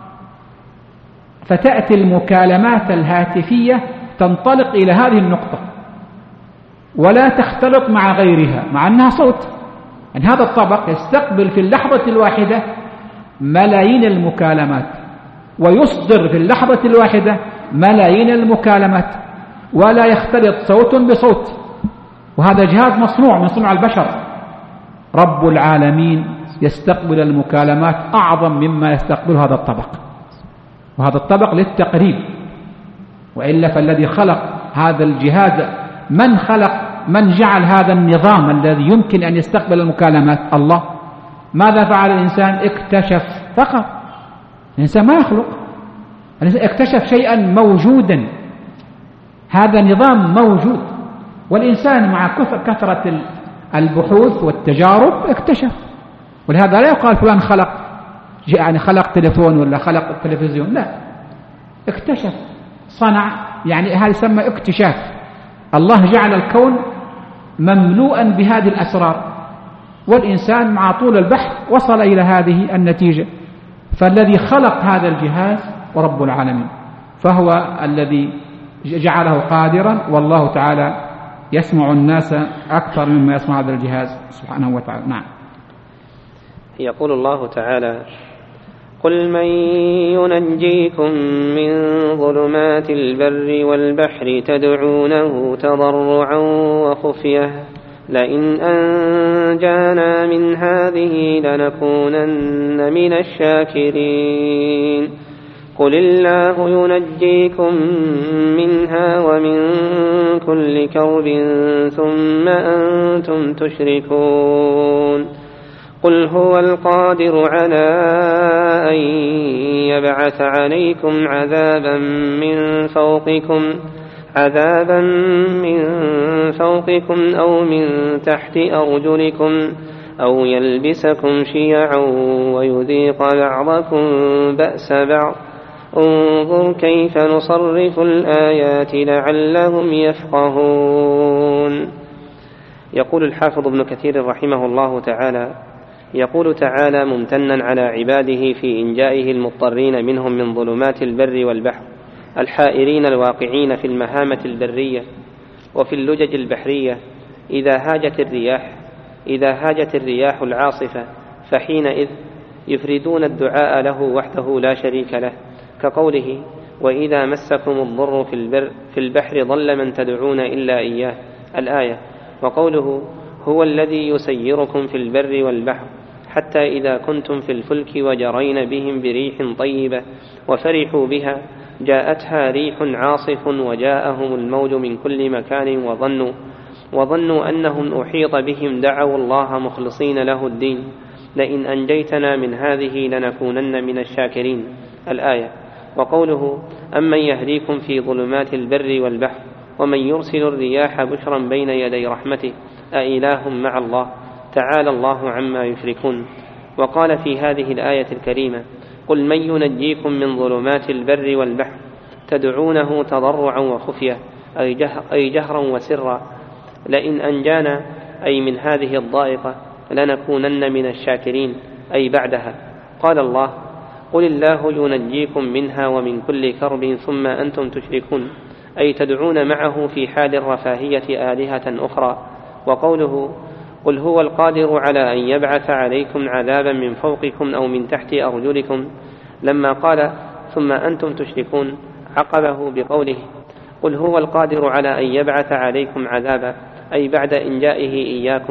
فتأتي المكالمات الهاتفية تنطلق إلى هذه النقطة ولا تختلط مع غيرها مع أنها صوت. يعني هذا الطبق يستقبل في اللحظة الواحدة ملايين المكالمات، ويصدر في اللحظة الواحدة ملايين المكالمات، ولا يختلط صوت بصوت. وهذا جهاز مصنوع من صنع البشر. رب العالمين يستقبل المكالمات أعظم مما يستقبل هذا الطبق، وهذا الطبق للتقريب. وإلا فالذي خلق هذا الجهاز من خلق، من جعل هذا النظام الذي يمكن أن يستقبل المكالمات؟ الله. ماذا فعل الإنسان؟ اكتشف فقط. الإنسان ما يخلق، الإنسان اكتشف شيئا موجودا، هذا نظام موجود، والإنسان مع كثرة البحوث والتجارب اكتشف. ولهذا لا يقال فلان خلق، يعني خلق تليفون ولا خلق التلفزيون، لا، اكتشف، صنع، يعني هذا يسمى اكتشاف. الله جعل الكون مملوءا بهذه الأسرار، والإنسان مع طول البحث وصل إلى هذه النتيجة. فالذي خلق هذا الجهاز ورب العالمين، فهو الذي جعله قادرا، والله تعالى يسمع الناس أكثر مما يسمع هذا الجهاز سبحانه وتعالى. نعم. يقول الله تعالى: قل من ينجيكم من ظلمات البر والبحر تدعونه تضرعا وخفية لئن أنجانا من هذه لنكونن من الشاكرين. قل الله ينجيكم منها ومن كل كرب ثم أنتم تشركون. قل هو القادر على أن يبعث عليكم عذابا من فوقكم أو من تحت أرجلكم أو يلبسكم شيعا ويذيق بعضكم بأس بعض. انظر كيف نصرف الآيات لعلهم يفقهون. يقول الحافظ ابن كثير رحمه الله تعالى: يقول تعالى ممتنا على عباده في إنجائه المضطرين منهم من ظلمات البر والبحر، الحائرين الواقعين في المهامة البرية وفي اللجج البحرية إذا هاجت الرياح العاصفة، فحينئذ يفردون الدعاء له وحده لا شريك له، كقوله: وإذا مسكم الضر في البحر ضل من تدعون إلا إياه، الآية. وقوله: هو الذي يسيركم في البر والبحر حتى إذا كنتم في الفلك وجرين بهم بريح طيبة وفرحوا بها جاءتها ريح عاصف وجاءهم الموج من كل مكان وظنوا أنهم أحيط بهم دعوا الله مخلصين له الدين لئن أنجيتنا من هذه لنكونن من الشاكرين، الآية. وقوله: أمن يهديكم في ظلمات البر والبحر ومن يرسل الرياح بشرا بين يدي رحمته أإله مع الله تعالى الله عما يشركون. وقال في هذه الآية الكريمة: قل من ينجيكم من ظلمات البر والبحر تدعونه تضرعا وخفية أي جهرا وسرا لئن أنجانا أي من هذه الضائقة لنكونن من الشاكرين أي بعدها. قال الله: قل الله ينجيكم منها ومن كل كرب ثم أنتم تشركون أي تدعون معه في حال الرفاهية آلهة أخرى. وقوله: قل هو القادر على أن يبعث عليكم عذابا من فوقكم أو من تحت أرجلكم، لما قال ثم أنتم تشركون عقبه بقوله: قل هو القادر على أن يبعث عليكم عذابا أي بعد إنجائه إياكم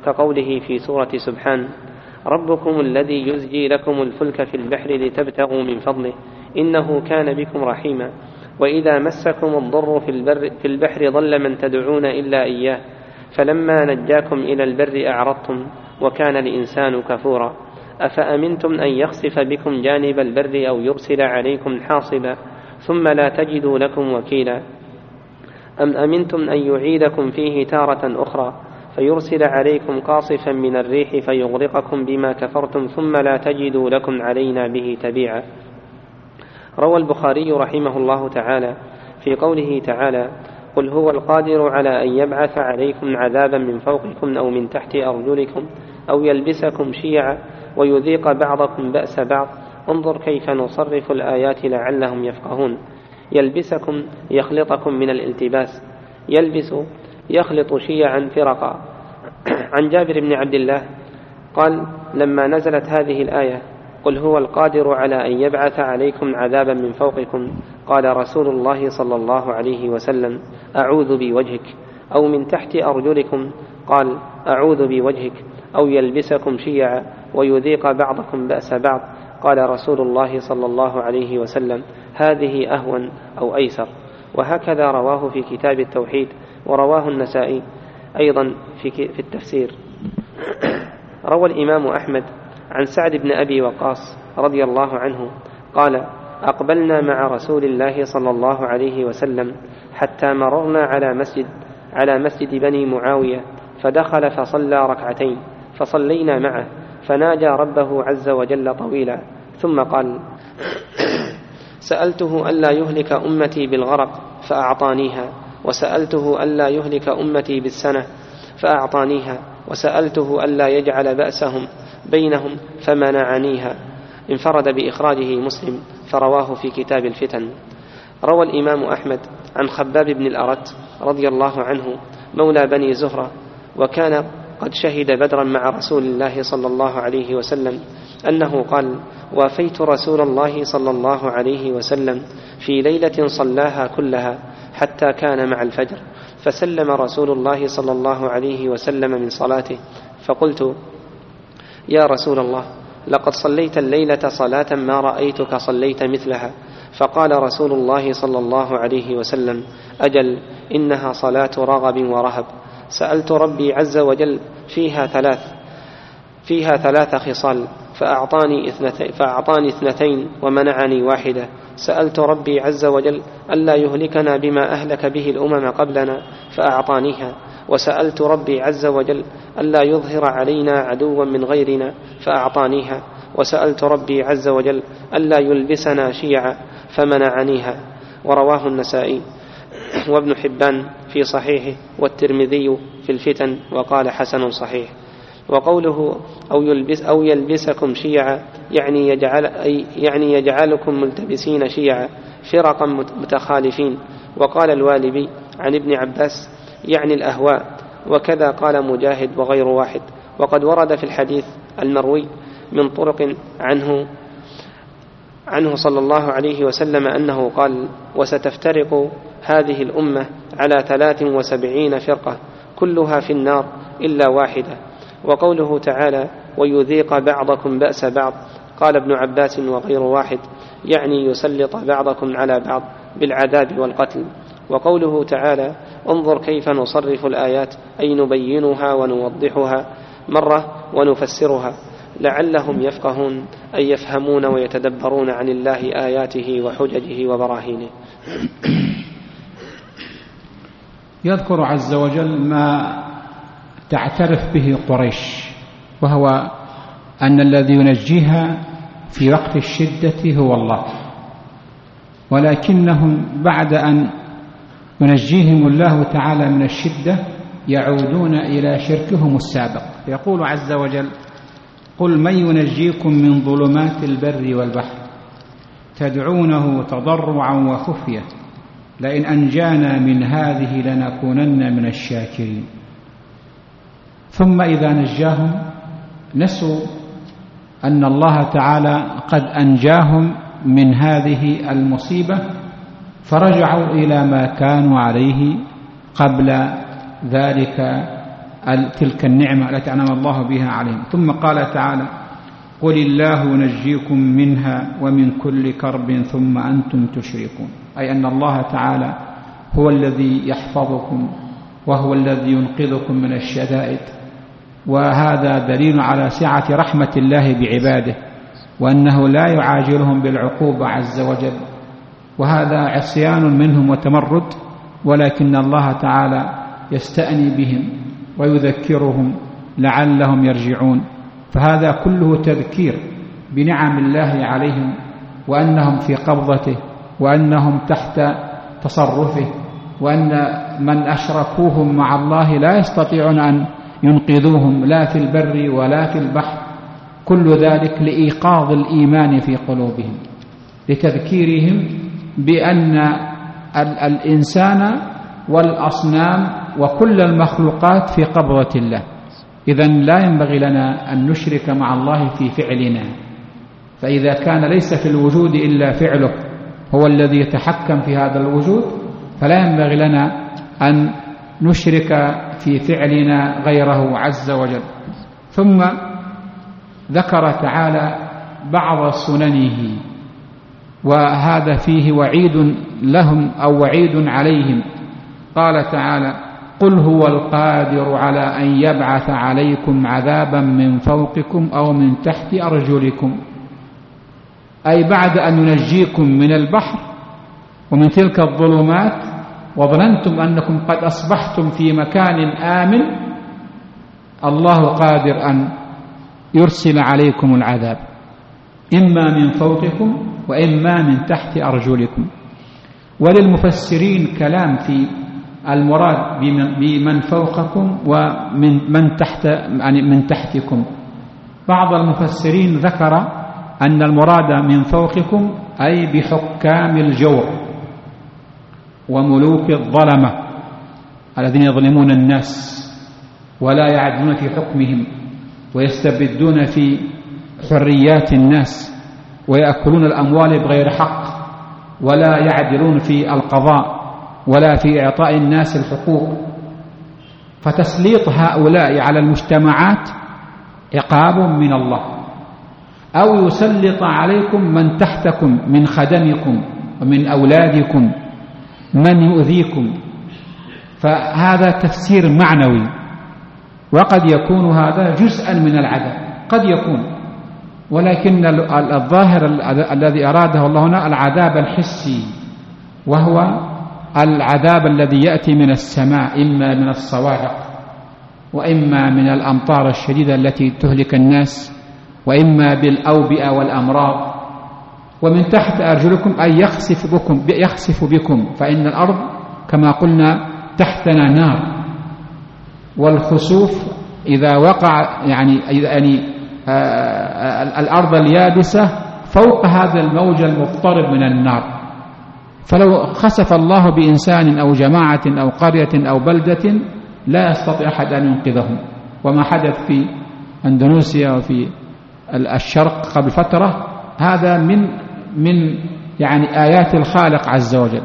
كقوله في سورة سبحان: ربكم الذي يزجي لكم الفلك في البحر لتبتغوا من فضله إنه كان بكم رحيما وإذا مسكم الضر في البحر ضل من تدعون إلا إياه فلما نجاكم إلى البر أعرضتم وكان الإنسان كفورا أفأمنتم أن يخسف بكم جانب البر أو يرسل عليكم حاصبا ثم لا تجدوا لكم وكيلا أم أمنتم أن يعيدكم فيه تارة أخرى فيرسل عليكم قاصفا من الريح فيغرقكم بما كفرتم ثم لا تجدوا لكم علينا به تبيعا. روى البخاري رحمه الله تعالى في قوله تعالى: قل هو القادر على أن يبعث عليكم عذابا من فوقكم أو من تحت أرجلكم أو يلبسكم شيعا ويذيق بعضكم بأس بعض انظر كيف نصرف الآيات لعلهم يفقهون. يلبسكم يخلطكم من الالتباس، يلبس يخلط شيعا فرقا. عن جابر بن عبد الله قال: لما نزلت هذه الآية: قل هو القادر على أن يبعث عليكم عذابا من فوقكم، قال رسول الله صلى الله عليه وسلم: أعوذ بوجهك. أو من تحت أرجلكم، قال: أعوذ بوجهك. أو يلبسكم شيعا ويذيق بعضكم بأس بعض، قال رسول الله صلى الله عليه وسلم: هذه أهون أو أيسر. وهكذا رواه في كتاب التوحيد، ورواه النسائي أيضا في التفسير. روى الإمام أحمد عن سعد بن أبي وقاص رضي الله عنه قال: أقبلنا مع رسول الله صلى الله عليه وسلم حتى مررنا على مسجد بني معاوية، فدخل فصلى ركعتين فصلينا معه، فناجى ربه عز وجل طويلا، ثم قال: سألته ألا يهلك أمتي بالغرق فأعطانيها، وسألته ألا يهلك أمتي بالسنة فأعطانيها، وسألته ألا يجعل بأسهم بينهم فمنعنيها. انفرد بإخراجه مسلم، فرواه في كتاب الفتن. روى الإمام أحمد عن خباب بن الأرت رضي الله عنه مولى بني زهرة، وكان قد شهد بدرا مع رسول الله صلى الله عليه وسلم، أنه قال: وافيت رسول الله صلى الله عليه وسلم في ليلة صلاها كلها حتى كان مع الفجر، فسلم رسول الله صلى الله عليه وسلم من صلاته، فقلت: يا رسول الله، لقد صليت الليلة صلاة ما رأيتك صليت مثلها. فقال رسول الله صلى الله عليه وسلم: أجل، إنها صلاة رغب ورهب. سألت ربي عز وجل فيها ثلاث خصال، فأعطاني اثنتين ومنعني واحدة. سألت ربي عز وجل ألا يهلكنا بما أهلك به الأمم قبلنا، فأعطانيها. وسألت ربي عز وجل ألا يظهر علينا عدوا من غيرنا، فأعطانيها. وسألت ربي عز وجل ألا يلبسنا شيعا، فمنعنيها. ورواه النسائي وابن حبان في صحيحه، والترمذي في الفتن، وقال: حسن صحيح. وقوله أو يلبسكم شيعا يعني يجعلكم ملتبسين شيعا فرقا متخالفين. وقال الوالبي عن ابن عباس: يعني الأهواء. وكذا قال مجاهد وغير واحد. وقد ورد في الحديث المروي من طرق عنه صلى الله عليه وسلم أنه قال: وستفترق هذه الأمة على 73 فرقة كلها في النار إلا واحدة. وقوله تعالى: ويذيق بعضكم بأس بعض، قال ابن عباس وغير واحد: يعني يسلط بعضكم على بعض بالعذاب والقتل. وقوله تعالى: انظر كيف نصرف الآيات، أي نبينها ونوضحها مرة ونفسرها لعلهم يفقهون، أي يفهمون ويتدبرون عن الله آياته وحججه وبراهينه. يذكر عز وجل ما تعترف به قريش، وهو أن الذي ينجيها في وقت الشدة هو الله، ولكنهم بعد أن ينجيهم الله تعالى من الشدة يعودون إلى شركهم السابق. يقول عز وجل: قل من ينجيكم من ظلمات البر والبحر تدعونه تضرعا وخفية لئن أنجانا من هذه لنكونن من الشاكرين. ثم إذا نجاهم نسوا أن الله تعالى قد أنجاهم من هذه المصيبة، فرجعوا إلى ما كانوا عليه قبل ذلك تلك النعمة التي أنعم الله بها عليهم. ثم قال تعالى: قل الله ينجيكم منها ومن كل كرب ثم أنتم تشركون، أي أن الله تعالى هو الذي يحفظكم وهو الذي ينقذكم من الشدائد، وهذا دليل على سعة رحمة الله بعباده، وأنه لا يعاجلهم بالعقوبة عز وجل، وهذا عصيان منهم وتمرد، ولكن الله تعالى يستأني بهم ويذكرهم لعلهم يرجعون. فهذا كله تذكير بنعم الله عليهم، وأنهم في قبضته، وأنهم تحت تصرفه، وأن من أشركوهم مع الله لا يستطيعون أن ينقذوهم لا في البر ولا في البحر. كل ذلك لإيقاظ الإيمان في قلوبهم، لتذكيرهم بأن الإنسان والأصنام وكل المخلوقات في قبضة الله. إذن لا ينبغي لنا أن نشرك مع الله في فعلنا، فإذا كان ليس في الوجود إلا فعله هو الذي يتحكم في هذا الوجود، فلا ينبغي لنا أن نشرك في فعلنا غيره عز وجل. ثم ذكر تعالى بعض سننه، وهذا فيه وعيد لهم أو وعيد عليهم. قال تعالى: قل هو القادر على أن يبعث عليكم عذابا من فوقكم أو من تحت أرجلكم، أي بعد أن ينجيكم من البحر ومن تلك الظلمات وظننتم أنكم قد أصبحتم في مكان آمن، الله قادر أن يرسل عليكم العذاب إما من فوقكم وإما من تحت أرجلكم. وللمفسرين كلام في المراد بمن فوقكم ومن من تحتكم. بعض المفسرين ذكر أن المراد من فوقكم أي بحكام الجور وملوك الظلمة الذين يظلمون الناس ولا يعدلون في حكمهم ويستبدون في حريات الناس ويأكلون الأموال بغير حق ولا يعدلون في القضاء ولا في إعطاء الناس الحقوق. فتسليط هؤلاء على المجتمعات عقاب من الله، أو يسلط عليكم من تحتكم من خدمكم ومن أولادكم من يؤذيكم. فهذا تفسير معنوي، وقد يكون هذا جزءا من العذاب، قد يكون، ولكن الظاهر الذي أراده الله هنا العذاب الحسي، وهو العذاب الذي يأتي من السماء، إما من الصواعق وإما من الأمطار الشديدة التي تهلك الناس، وإما بالأوبئة والأمراض. ومن تحت أرجلكم أي يخسف بكم، فإن الأرض كما قلنا تحتنا نار، والخسوف إذا وقع يعني الأرض اليابسة فوق هذا الموج المضطرب من النار. فلو خسف الله بإنسان أو جماعة أو قرية أو بلدة لا يستطيع أحد أن ينقذهم. وما حدث في أندونيسيا وفي الشرق قبل فترة هذا من يعني آيات الخالق عز وجل.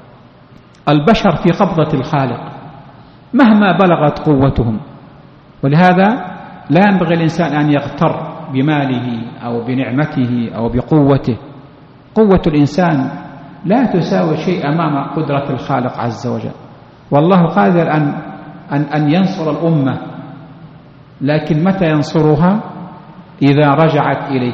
البشر في قبضة الخالق مهما بلغت قوتهم، ولهذا لا ينبغي الإنسان أن يغتر بماله أو بنعمته أو بقوته. قوة الإنسان لا تساوي شيء أمام قدرة الخالق عز وجل، والله قادر أن ينصر الأمة، لكن متى ينصرها؟ إذا رجعت إليه،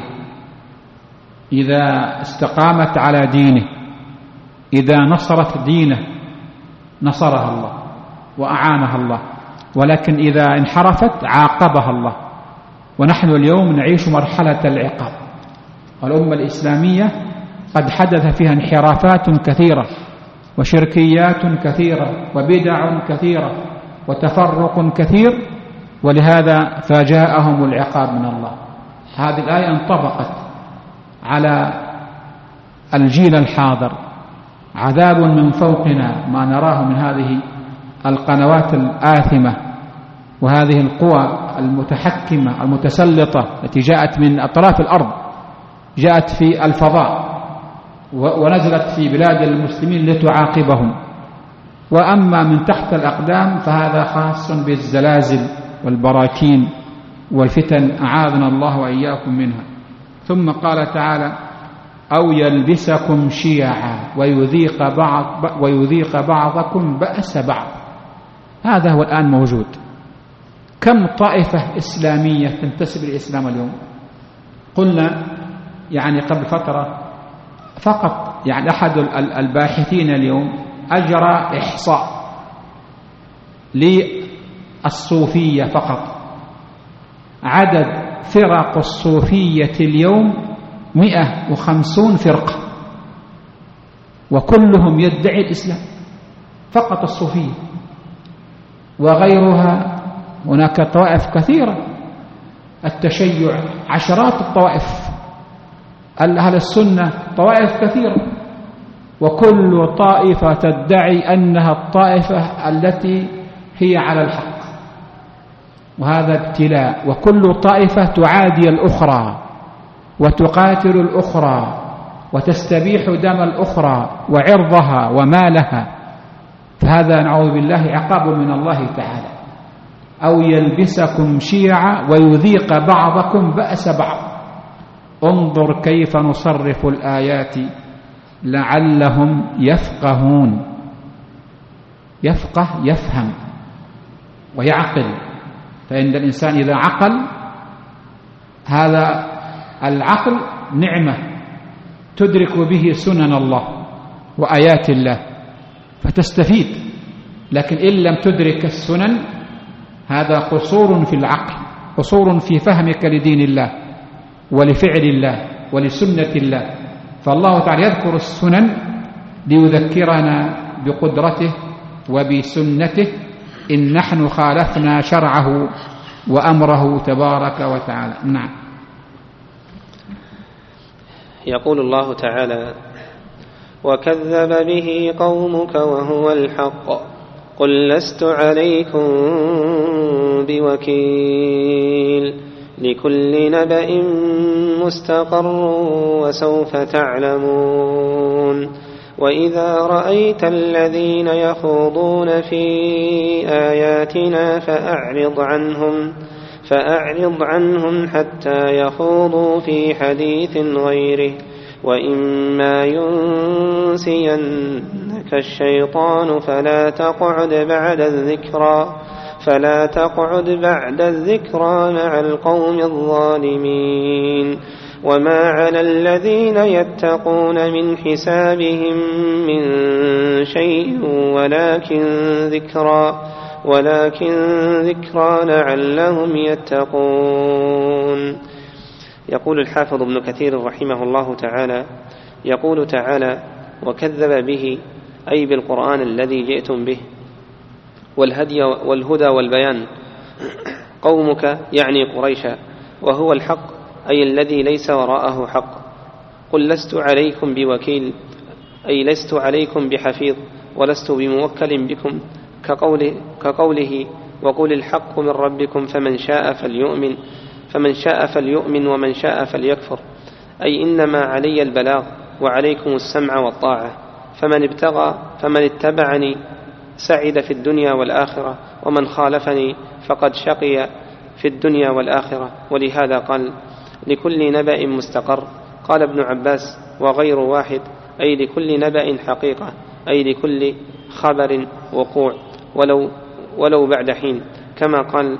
إذا استقامت على دينه، إذا نصرت دينه نصرها الله وأعانها الله، ولكن إذا انحرفت عاقبها الله. ونحن اليوم نعيش مرحلة العقاب، والأمة الإسلامية قد حدث فيها انحرافات كثيرة وشركيات كثيرة وبدع كثيرة وتفرق كثير، ولهذا فجاءهم العقاب من الله. هذه الآية انطبقت على الجيل الحاضر، عذاب من فوقنا ما نراه من هذه القنوات الآثمة وهذه القوى المتحكمة المتسلطة التي جاءت من أطراف الأرض، جاءت في الفضاء ونزلت في بلاد المسلمين لتعاقبهم. وأما من تحت الأقدام فهذا خاص بالزلازل والبراكين والفتن أعاذنا الله وإياكم منها. ثم قال تعالى: أو يلبسكم شيعا ويذيق بعضكم بأس بعض. هذا هو الآن موجود. كم طائفة إسلامية تنتسب للإسلام اليوم؟ قلنا يعني قبل فترة فقط، يعني أحد الباحثين اليوم أجرى إحصاء للصوفية فقط، عدد فرق الصوفية اليوم 150 فرقة، وكلهم يدعي الإسلام، فقط الصوفية. وغيرها هناك طوائف كثيرة، التشيع عشرات الطوائف، أهل السنة طوائف كثيرة، وكل طائفة تدعي أنها الطائفة التي هي على الحق، وهذا ابتلاء. وكل طائفة تعادي الأخرى وتقاتل الأخرى وتستبيح دم الأخرى وعرضها ومالها، فهذا نعوذ بالله عقاب من الله تعالى. أو يلبسكم شيعا ويذيق بعضكم بأس بعض. انظر كيف نصرف الآيات لعلهم يفقهون. يفهم ويعقل، فإن الإنسان إذا عقل، هذا العقل نعمة تدرك به سنن الله وآيات الله فتستفيد. لكن إن لم تدرك السنن، هذا قصور في العقل، قصور في فهمك لدين الله ولفعل الله ولسنة الله. فالله تعالى يذكر السنن ليذكرنا بقدرته وبسنته إن نحن خالفنا شرعه وأمره تبارك وتعالى. نعم. يقول الله تعالى: وكذب به قومك وهو الحق قل لست عليكم بوكيل لكل نبأ مستقر وسوف تعلمون. وإذا رأيت الذين يخوضون في آياتنا فأعرض عنهم حتى يخوضوا في حديث غيره، وإما ينسينك الشيطان فلا تقعد بعد الذكرى مع القوم الظالمين. وما على الذين يتقون من حسابهم من شيء ولكن ذكرى لعلهم يتقون. يقول الحافظ ابن كثير رحمه الله تعالى: يقول تعالى: وكذب به، أي بالقرآن الذي جئتم به والهدى والبيان، قومك يعني قريشا، وهو الحق أي الذي ليس وراءه حق. قل لست عليكم بوكيل، أي لست عليكم بحفيظ ولست بموكل بكم، كقوله: وقل الحق من ربكم فمن شاء فليؤمن ومن شاء فليكفر، أي إنما علي البلاغ وعليكم السمع والطاعة، فمن اتبعني سعد في الدنيا والآخرة، ومن خالفني فقد شقي في الدنيا والآخرة. ولهذا قال: لكل نبأ مستقر. قال ابن عباس: وغير واحد، أي لكل نبأ حقيقة، أي لكل خبر وقوع ولو بعد حين، كما قال: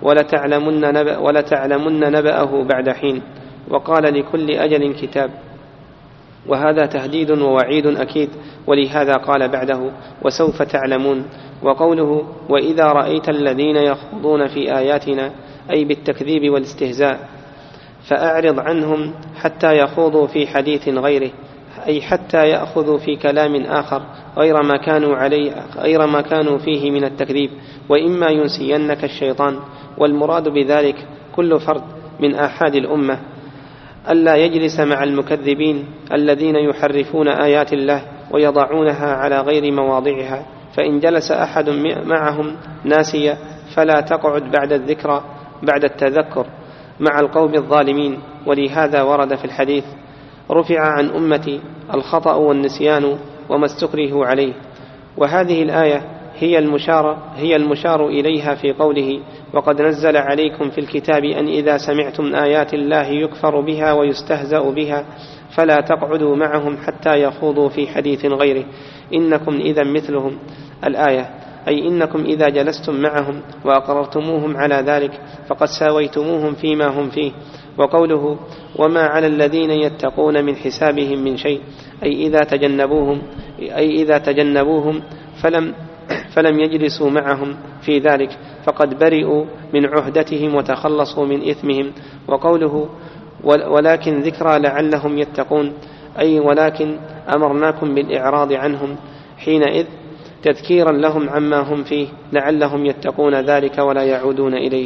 ولتعلمن نبأه بعد حين. وقال: لكل أجل كتاب، وهذا تهديد ووعيد أكيد، ولهذا قال بعده: وسوف تعلمون. وقوله: وإذا رأيت الذين يخوضون في آياتنا، أي بالتكذيب والاستهزاء، فأعرض عنهم حتى يخوضوا في حديث غيره، أي حتى يأخذوا في كلام آخر غير ما كانوا فيه من التكذيب. وإما ينسينك الشيطان، والمراد بذلك كل فرد من آحاد الأمة ألا يجلس مع المكذبين الذين يحرفون آيات الله ويضعونها على غير مواضعها، فإن جلس أحد معهم ناسيا فلا تقعد بعد التذكر مع القوم الظالمين. ولهذا ورد في الحديث: رفع عن أمتي الخطأ والنسيان وما استكرهوا عليه. وهذه الآية هي المشار إليها في قوله: وقد نزل عليكم في الكتاب أن إذا سمعتم آيات الله يكفر بها ويستهزأ بها فلا تقعدوا معهم حتى يخوضوا في حديث غيره إنكم إذا مثلهم. الآية، أي إنكم إذا جلستم معهم وأقررتموهم على ذلك فقد ساويتموهم فيما هم فيه. وقوله: وما على الذين يتقون من حسابهم من شيء، أي إذا تجنبوهم فلم يجلسوا معهم في ذلك فقد برئوا من عهدتهم وتخلصوا من إثمهم. وقوله: ولكن ذكرى لعلهم يتقون، أي ولكن أمرناكم بالإعراض عنهم حينئذ تذكيرا لهم عما هم فيه لعلهم يتقون ذلك ولا يعودون إليه.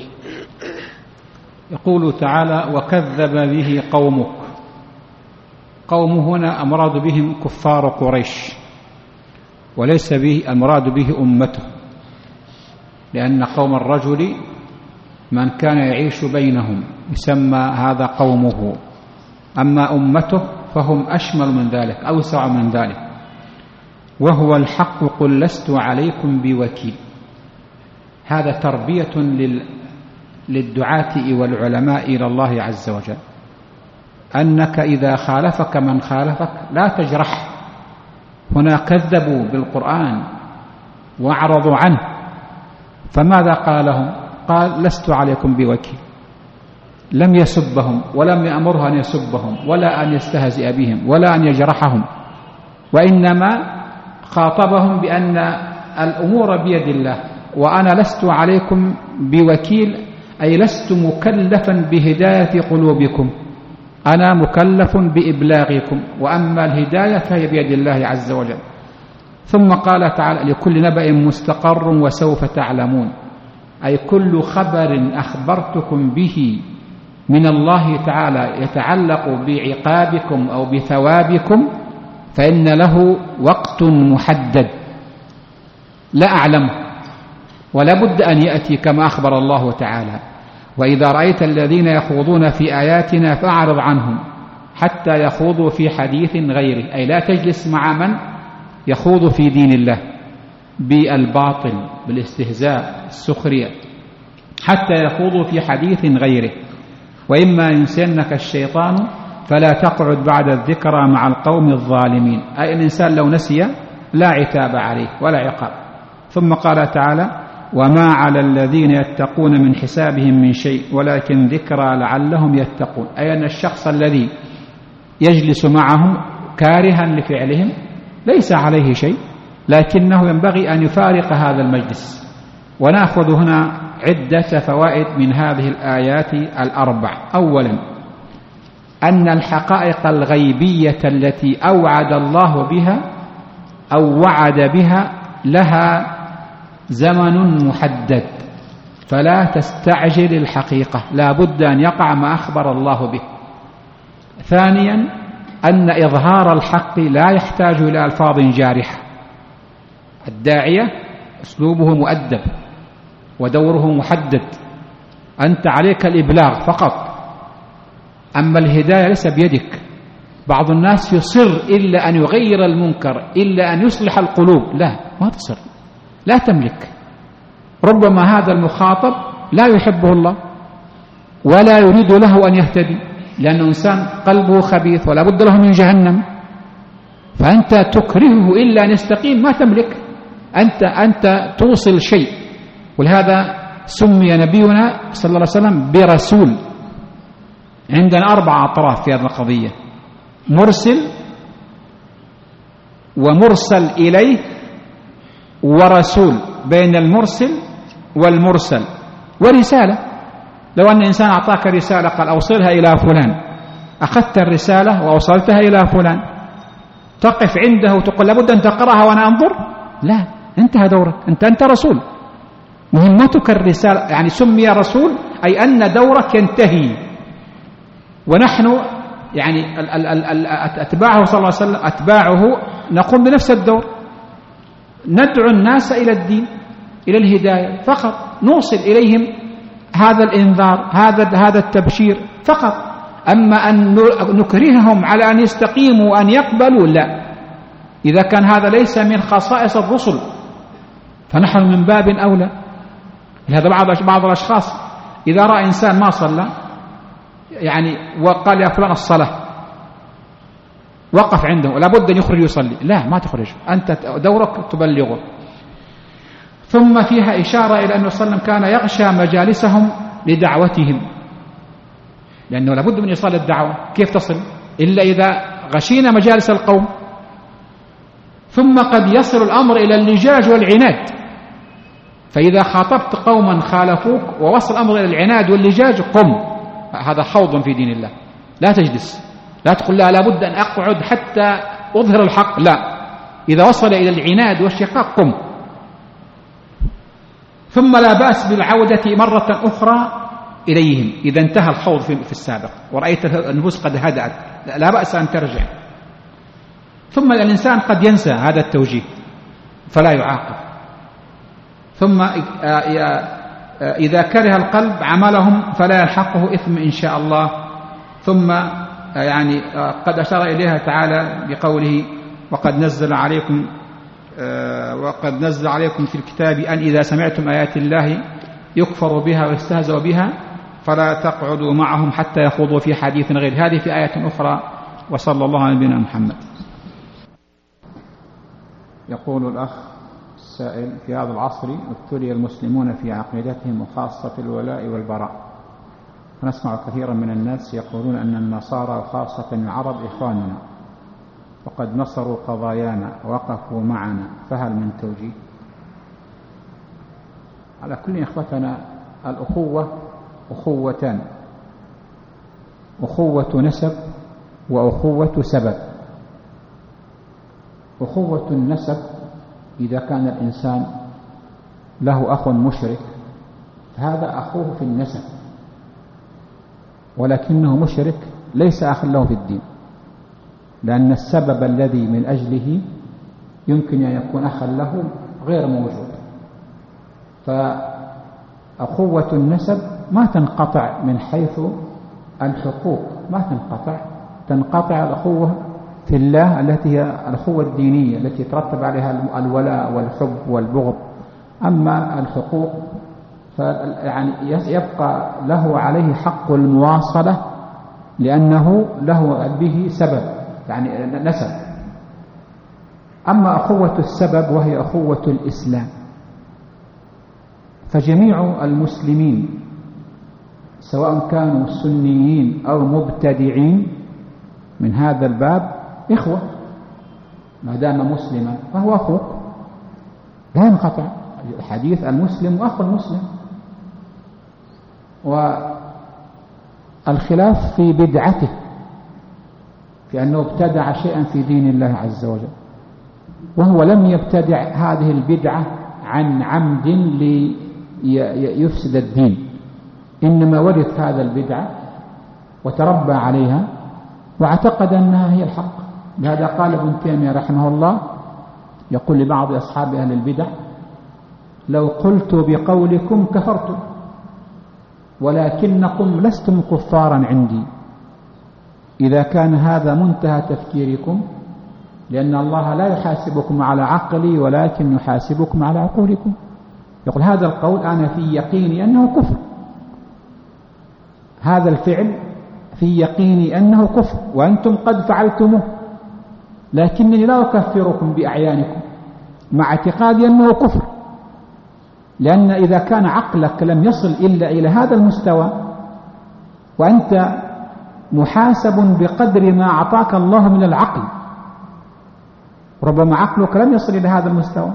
يقول تعالى: وكذب به قومك. قوم هنا أمراد بهم كفار قريش، وليس به المراد به أمته، لأن قوم الرجل من كان يعيش بينهم يسمى هذا قومه، أما أمته فهم أشمل من ذلك، أوسع من ذلك. وهو الحق قل لست عليكم بوكيل. هذا تربية للدعاة والعلماء إلى الله عز وجل، أنك إذا خالفك من خالفك لا تجرح. هنا كذبوا بالقرآن وأعرضوا عنه، فماذا قال لهم؟ قال: لست عليكم بوكيل. لم يسبهم ولم يأمره أن يسبهم ولا أن يستهزئ بهم ولا أن يجرحهم، وإنما خاطبهم بأن الأمور بيد الله، وأنا لست عليكم بوكيل، أي لست مكلفا بهداية قلوبكم، أنا مكلف بإبلاغكم، وأما الهداية فهي بيد الله عز وجل. ثم قال تعالى: لكل نبأ مستقر وسوف تعلمون، أي كل خبر أخبرتكم به من الله تعالى يتعلق بعقابكم أو بثوابكم فإن له وقت محدد لا أعلمه، ولا بد أن يأتي كما أخبر الله تعالى: وإذا رأيت الذين يخوضون في آياتنا فأعرض عنهم حتى يخوضوا في حديث غيره، أي لا تجلس مع من يخوض في دين الله بالباطل بالاستهزاء السخرية حتى يخوضوا في حديث غيره. وإما ينسينك الشيطان فلا تقعد بعد الذكرى مع القوم الظالمين، أي الإنسان لو نسي لا عتاب عليه ولا عقاب. ثم قال تعالى: وما على الذين يتقون من حسابهم من شيء ولكن ذكرى لعلهم يتقون، أي أن الشخص الذي يجلس معهم كارها لفعلهم ليس عليه شيء، لكنه ينبغي أن يفارق هذا المجلس. ونأخذ هنا عدة فوائد من هذه الآيات الأربع. أولا، أن الحقائق الغيبية التي أوعد الله بها أو وعد بها لها زمن محدد، فلا تستعجل الحقيقة، لا بد أن يقع ما أخبر الله به. ثانيا، أن إظهار الحق لا يحتاج إلى ألفاظ جارحة، الداعية أسلوبه مؤدب ودوره محدد، أنت عليك الإبلاغ فقط، أما الهداية ليس بيدك. بعض الناس يصر إلا أن يغير المنكر، إلا أن يصلح القلوب، لا، ما تصر، لا تملك. ربما هذا المخاطب لا يحبه الله ولا يريد له أن يهتدي، لأنه إنسان قلبه خبيث ولا بد له من جهنم، فأنت تكرهه إلا أن يستقيم، ما تملك، أنت توصل شيء. ولهذا سمي نبينا صلى الله عليه وسلم برسول. عندنا 4 أطراف في هذه القضية: مرسل ومرسل إليه ورسول، بين المرسل والمرسل، ورسالة. لو أن إنسان أعطاك رسالة قال أوصلها إلى فلان، أخذت الرسالة وأوصلتها إلى فلان، تقف عنده وتقول لابد أن تقرأها وأنا أنظر؟ لا، انتهى دورك، أنت رسول، مهمتك الرسالة. يعني سمي رسول أي أن دورك ينتهي. ونحن يعني أتباعه صلى الله عليه وسلم، أتباعه نقوم بنفس الدور، ندعو الناس إلى الدين، إلى الهداية فقط، نوصل إليهم هذا الإنذار، هذا التبشير فقط. أما أن نكرههم على أن يستقيموا وأن يقبلوا، لا. إذا كان هذا ليس من خصائص الرسل، فنحن من باب أولى. لهذا بعض الأشخاص إذا رأى إنسان ما صلى يعني وقال يا فلان الصلاة، وقف عنده ولا بد أن يخرج يصلي، لا ما تخرج، أنت دورك تبلغه. ثم فيها إشارة إلى أنه صلى الله عليه وسلم كان يغشى مجالسهم لدعوتهم، لأنه لابد من إيصال الدعوة، كيف تصل إلا إذا غشينا مجالس القوم. ثم قد يصل الأمر إلى اللجاج والعناد، فإذا خاطبت قوما خالفوك ووصل الأمر إلى العناد واللجاج قم، هذا خوض في دين الله، لا تجلس، لا تقول لا لابد أن أقعد حتى أظهر الحق، لا، إذا وصل إلى العناد والشقاق قم. ثم لا بأس بالعودة مرة أخرى إليهم إذا انتهى الخوض في السابق ورأيت النفوس قد هدأت، لا بأس أن ترجع. ثم الإنسان قد ينسى هذا التوجيه فلا يعاقب. ثم إذا كره القلب عملهم فلا يلحقه إثم إن شاء الله. ثم يعني قد أشار إليها تعالى بقوله وقد نزل عليكم في الكتاب أن إذا سمعتم آيات الله يكفر بها ويستهزأ بها فلا تقعدوا معهم حتى يخوضوا في حديث غير. هذه في آية أخرى. وصلى الله على نبينا محمد. يقول الأخ السائل: في هذا العصر ابتلي المسلمون في عقيدتهم وخاصة في الولاء والبراء، فنسمع كثيرا من الناس يقولون أن النصارى وخاصة العرب إخواننا وقد نصروا قضايانا ووقفوا معنا، فهل من توجيه؟ على كل إخوتنا الأخوة أخوتان: أخوة نسب وأخوة سبب. أخوة النسب إذا كان الإنسان له أخ مشرك هذا أخوه في النسب، ولكنه مشرك ليس أخا له في الدين، لأن السبب الذي من أجله يمكن أن يكون أخا له غير موجود. فأخوة النسب ما تنقطع من حيث الحقوق، ما تنقطع الأخوة في الله التي هي الأخوة الدينية التي يترتب عليها الولاء والحب والبغض. أما الحقوق يعني يبقى له عليه حق المواصلة لأنه له به سبب يعني نسب. أما أخوة السبب وهي أخوة الإسلام فجميع المسلمين سواء كانوا سنيين أو مبتدعين من هذا الباب إخوة، ما دام مسلما فهو أخوك لا ينقطع. الحديث المسلم وأخو المسلم. والخلاف في بدعته، في أنه ابتدع شيئا في دين الله عز وجل، وهو لم يبتدع هذه البدعة عن عمد ليفسد الدين، إنما ورث هذا البدعة وتربى عليها واعتقد أنها هي الحق. لهذا قال ابن تيمية رحمه الله يقول لبعض أصحاب أهل البدع: لو قلت بقولكم كفرتم ولكنكم لستم كفارا عندي، إذا كان هذا منتهى تفكيركم، لأن الله لا يحاسبكم على عقلي ولكن يحاسبكم على عقولكم. يقول هذا القول أنا في يقيني أنه كفر، هذا الفعل في يقيني أنه كفر وأنتم قد فعلتموه، لكنني لا أكفركم بأعيانكم مع اعتقادي أنه كفر، لأن إذا كان عقلك لم يصل إلا إلى هذا المستوى وأنت محاسب بقدر ما أعطاك الله من العقل، ربما عقلك لم يصل إلى هذا المستوى،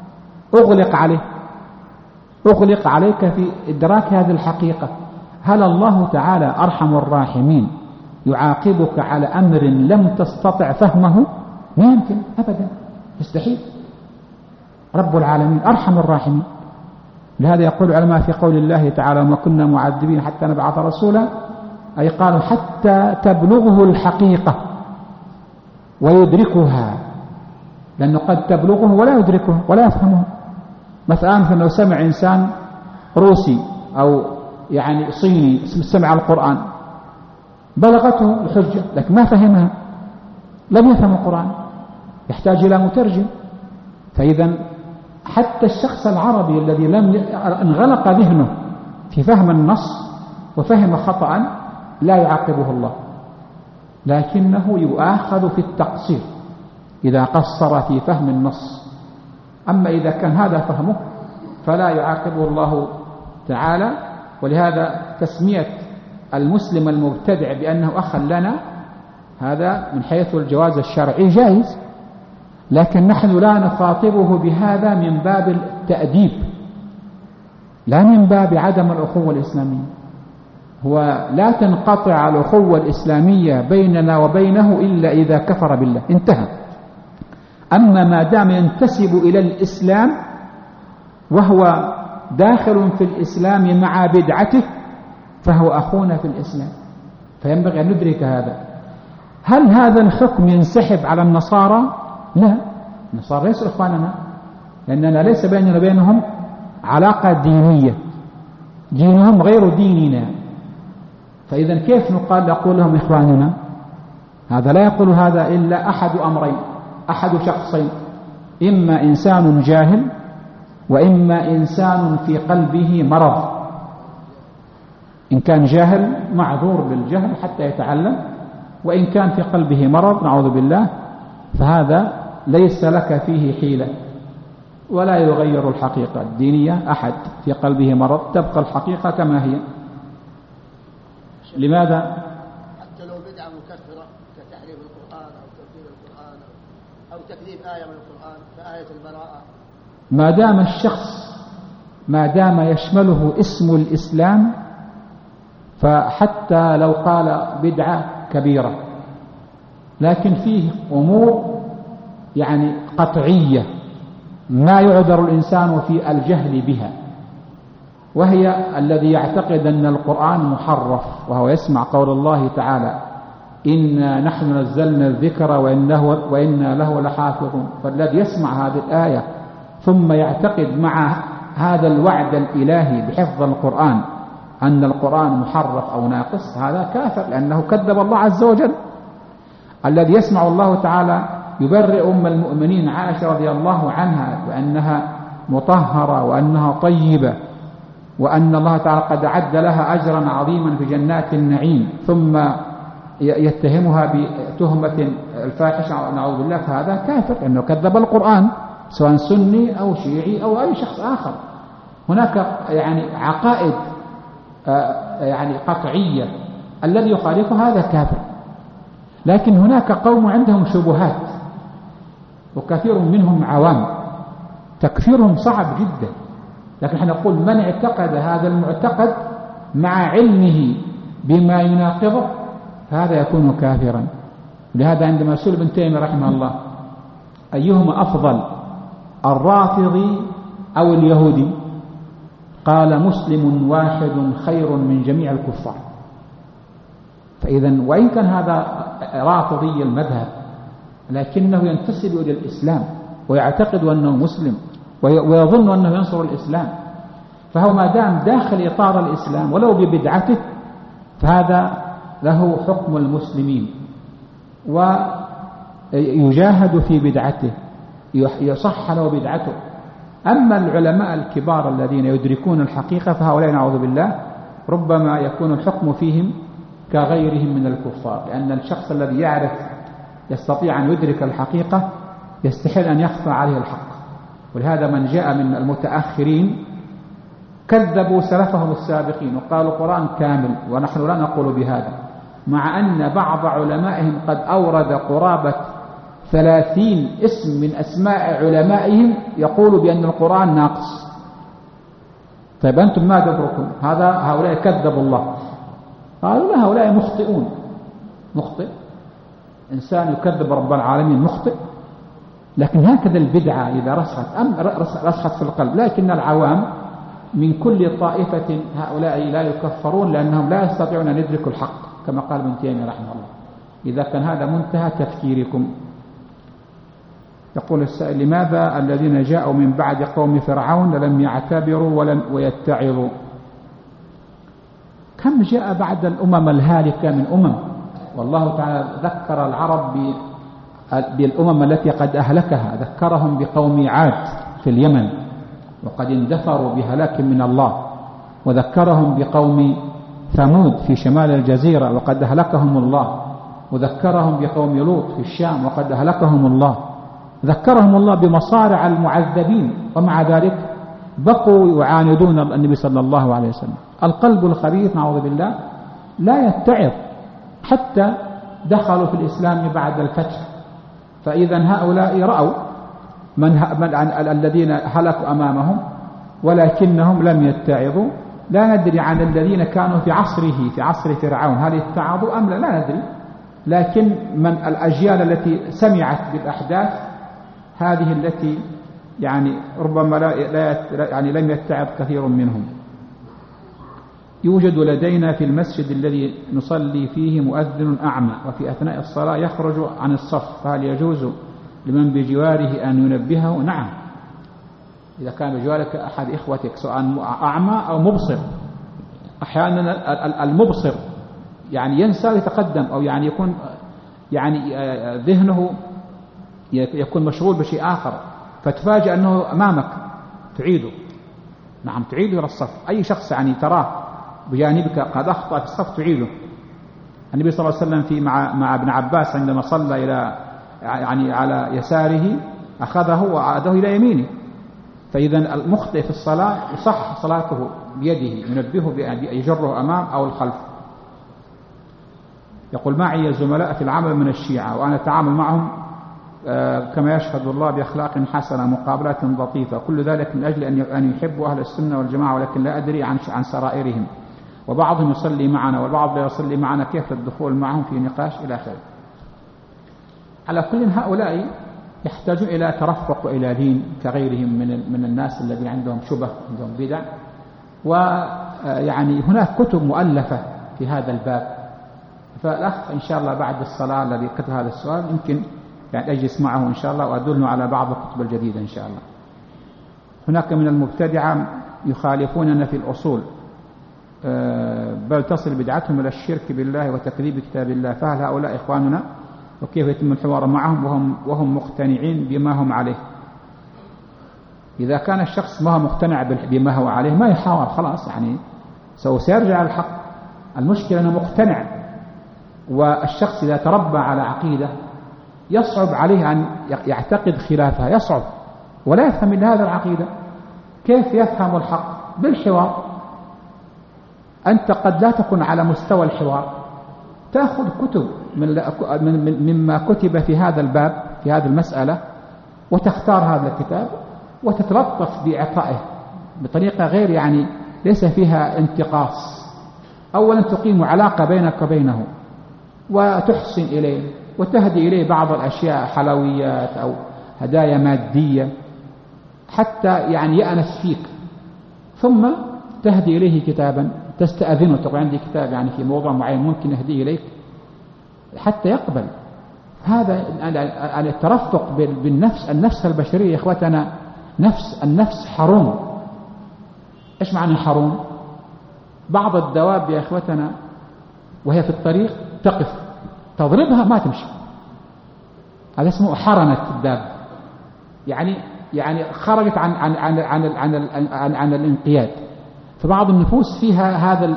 أغلق عليك في إدراك هذه الحقيقة. هل الله تعالى أرحم الراحمين يعاقبك على أمر لم تستطع فهمه؟ ما يمكن أبدا، مستحيل. رب العالمين أرحم الراحمين. لهذا يقول العلماء في قول الله تعالى: وما كنا معذبين حتى نبعث رسولا، أي قالوا حتى تبلغه الحقيقة ويدركها، لأنه قد تبلغه ولا يدركه ولا يفهمه. مثلا لو سمع إنسان روسي أو يعني صيني سمع القرآن بلغته الحجة لكن ما فهمها، لم يفهم القرآن، يحتاج إلى مترجم. فإذا حتى الشخص العربي الذي لم انغلق ذهنه في فهم النص وفهم خطأ لا يعاقبه الله، لكنه يؤاخذ في التقصير إذا قصر في فهم النص. أما إذا كان هذا فهمه فلا يعاقبه الله تعالى. ولهذا تسمية المسلم المبتدع بأنه أخا لنا هذا من حيث الجواز الشرعي جائز، لكن نحن لا نخاطبه بهذا من باب التأديب لا من باب عدم الأخوة الإسلامية. هو لا تنقطع الأخوة الإسلامية بيننا وبينه إلا إذا كفر بالله، انتهى. أما ما دام ينتسب إلى الإسلام وهو داخل في الإسلام مع بدعته فهو أخونا في الإسلام، فينبغي أن ندرك هذا. هل هذا الحكم ينسحب على النصارى؟ لا، النصارى ليسوا إخواننا، لأننا ليس بيننا وبينهم علاقة دينية، دينهم غير ديننا، فإذا كيف نقول لهم إخواننا؟ هذا لا يقول هذا إلا أحد أمرين، أحد شخصين، إما إنسان جاهل وإما إنسان في قلبه مرض. إن كان جاهل معذور بالجهل حتى يتعلم، وإن كان في قلبه مرض نعوذ بالله فهذا ليس لك فيه حيلة ولا يغير الحقيقة الدينية. أحد في قلبه مرض تبقى الحقيقة كما هي. لماذا؟ حتى لو بدعة مكفرة كتحريف القرآن أو تبديل القرآن أو تكذيب آية من القرآن كآية البراءة، ما دام يشمله اسم الإسلام، فحتى لو قال بدعة كبيرة لكن فيه أمور يعني قطعية ما يعذر الإنسان في الجهل بها، وهي الذي يعتقد أن القرآن محرف وهو يسمع قول الله تعالى إنا نحن نزلنا الذكر وإنا له لحافظون. فالذي يسمع هذه الآية ثم يعتقد مع هذا الوعد الإلهي بحفظ القرآن أن القرآن محرف أو ناقص هذا كافر، لأنه كذب الله عز وجل. الذي يسمع الله تعالى يبرئ أم المؤمنين عائشة رضي الله عنها بأنها مطهرة وأنها طيبة وأن الله تعالى قد أعد لها أجرا عظيما في جنات النعيم، ثم يتهمها بتهمة الفاحشة نعوذ بالله، فهذا كافر لأنه كذب القرآن سواء سني أو شيعي أو أي شخص آخر. هناك يعني عقائد يعني قطعية، الذي يخالف هذا كافر. لكن هناك قوم عندهم شبهات وكثير منهم عوام تكفيرهم صعب جدا، لكن احنا نقول من اعتقد هذا المعتقد مع علمه بما يناقضه فهذا يكون كافرا. لهذا عندما سئل ابن تيمية رحمه الله أيهما أفضل الرافضي أو اليهودي قال مسلم واحد خير من جميع الكفار. فإذا وإن كان هذا رافضي المذهب لكنه ينتسب إلى الإسلام ويعتقد أنه مسلم ويظن أنه ينصر الإسلام، فهو ما دام داخل إطار الإسلام ولو ببدعته فهذا له حكم المسلمين ويجاهد في بدعته يصح له بدعته. أما العلماء الكبار الذين يدركون الحقيقة فهؤلاء نعوذ بالله ربما يكون الحكم فيهم كغيرهم من الكفار، لأن الشخص الذي يعرف يستطيع أن يدرك الحقيقة يستحيل أن يخفى عليه الحق. ولهذا من جاء من المتأخرين كذبوا سلفهم السابقين وقالوا القرآن كامل، ونحن لا نقول بهذا، مع أن بعض علمائهم قد أورد قرابة 30 اسم من أسماء علمائهم يقول بأن القرآن ناقص. طيب أنتم ما دبركم؟ هؤلاء كذبوا الله. قالوا لا، هؤلاء مخطئون. مخطئ إنسان يكذب رب العالمين مخطئ. لكن هكذا البدعة إذا رسخت في القلب، لكن العوام من كل طائفة هؤلاء لا يكفرون لأنهم لا يستطيعون أن يدركوا الحق كما قال ابن تيمية رحمه الله. إذا كان هذا منتهى تفكيركم. يقول السائل لماذا الذين جاءوا من بعد قوم فرعون لم يعتبروا ولم ويتعظوا؟ كم جاء بعد الأمم الهالكة من أمم، والله تعالى ذكر العرب بالأمم التي قد أهلكها، ذكرهم بقوم عاد في اليمن وقد اندثروا بهلاك من الله، وذكرهم بقوم ثمود في شمال الجزيرة وقد أهلكهم الله، وذكرهم بقوم لوط في الشام وقد أهلكهم الله، ذكرهم الله بمصارع المعذبين، ومع ذلك بقوا يعاندون النبي صلى الله عليه وسلم. القلب الخبيث نعوذ بالله لا يتعظ حتى دخلوا في الإسلام بعد الفتح، فإذا هؤلاء رأوا الذين هلكوا أمامهم ولكنهم لم يتعظوا. لا ندري عن الذين كانوا في عصره في عصر فرعون هل اتعظوا أم لا ندري، لكن من الأجيال التي سمعت بالأحداث هذه التي يعني ربما يعني لم يتعظ كثير منهم. يوجد لدينا في المسجد الذي نصلي فيه مؤذن أعمى، وفي أثناء الصلاة يخرج عن الصف، فهل يجوز لمن بجواره أن ينبهه؟ نعم، إذا كان بجوارك أحد إخوتك سواء أعمى أو مبصر. أحيانا المبصر يعني ينسى ويتقدم، أو يعني يكون يعني ذهنه يكون مشغول بشيء آخر، فتفاجأ أنه أمامك تعيده. نعم تعيده إلى الصف. أي شخص يعني تراه بجانبك قد أخطأ في الصف تعيده. النبي صلى الله عليه وسلم في مع ابن عباس عندما صلى إلى يعني على يساره أخذه وعاده إلى يمينه، فإذا المخطئ في الصلاة يصح صلاته بيده، ينبهه بأن يجره أمام أو الخلف. يقول معي زملاء في العمل من الشيعة وأنا أتعامل معهم كما يشهد الله بأخلاق حسنة، مقابلات لطيفة، كل ذلك من أجل أن يحبوا أهل السنة والجماعة، ولكن لا أدري عن سرائرهم، وبعضهم يصلي معنا والبعض لا يصلي معنا، كيف الدخول معهم في نقاش إلى آخره. على كل هؤلاء يحتاجون إلى ترفق وإلى دين كغيرهم من الناس الذين عندهم شبه، عندهم بدع. ويعني هناك كتب مؤلفة في هذا الباب، فالأخ إن شاء الله بعد الصلاة الذي كتب هذا السؤال يمكن يعني أجلس معه إن شاء الله وأدله على بعض الكتب الجديدة إن شاء الله. هناك من المبتدعة يخالفوننا في الأصول، بل تصل بدعتهم إلى الشرك بالله وتكذيب كتاب الله، فهل هؤلاء إخواننا وكيف يتم الحوار معهم وهم مقتنعين بما هم عليه؟ إذا كان الشخص ما هو مقتنع بما هو عليه ما يحاور، خلاص يعني سيرجع الحق. المشكلة أنه مقتنع، والشخص إذا تربى على عقيدة يصعب عليه أن يعتقد خلافها، يصعب ولا يفهم إلا هذا العقيدة. كيف يفهم الحق؟ بالحوار. أنت قد لا تكون على مستوى الحوار، تأخذ كتب مما كتب في هذا الباب في هذه المسألة وتختار هذا الكتاب وتتلطف بإعطائه بطريقة غير يعني ليس فيها انتقاص. أولا تقيم علاقة بينك وبينه وتحسن إليه وتهدي إليه بعض الأشياء، حلويات أو هدايا مادية حتى يعني يأنس فيك، ثم تهدي إليه كتابا تستأذنه، تقول عندي كتاب يعني في موضوع معين ممكن أهديه إليك حتى يقبل. هذا الترفق بالنفس، النفس البشرية يا إخوتنا النفس حروم. إيش معنى حروم؟ بعض الدواب يا إخوتنا وهي في الطريق تقف، تضربها ما تمشي، هذا اسمه حرنة الداب، يعني خرجت عن الانقياد. فبعض النفوس فيها هذا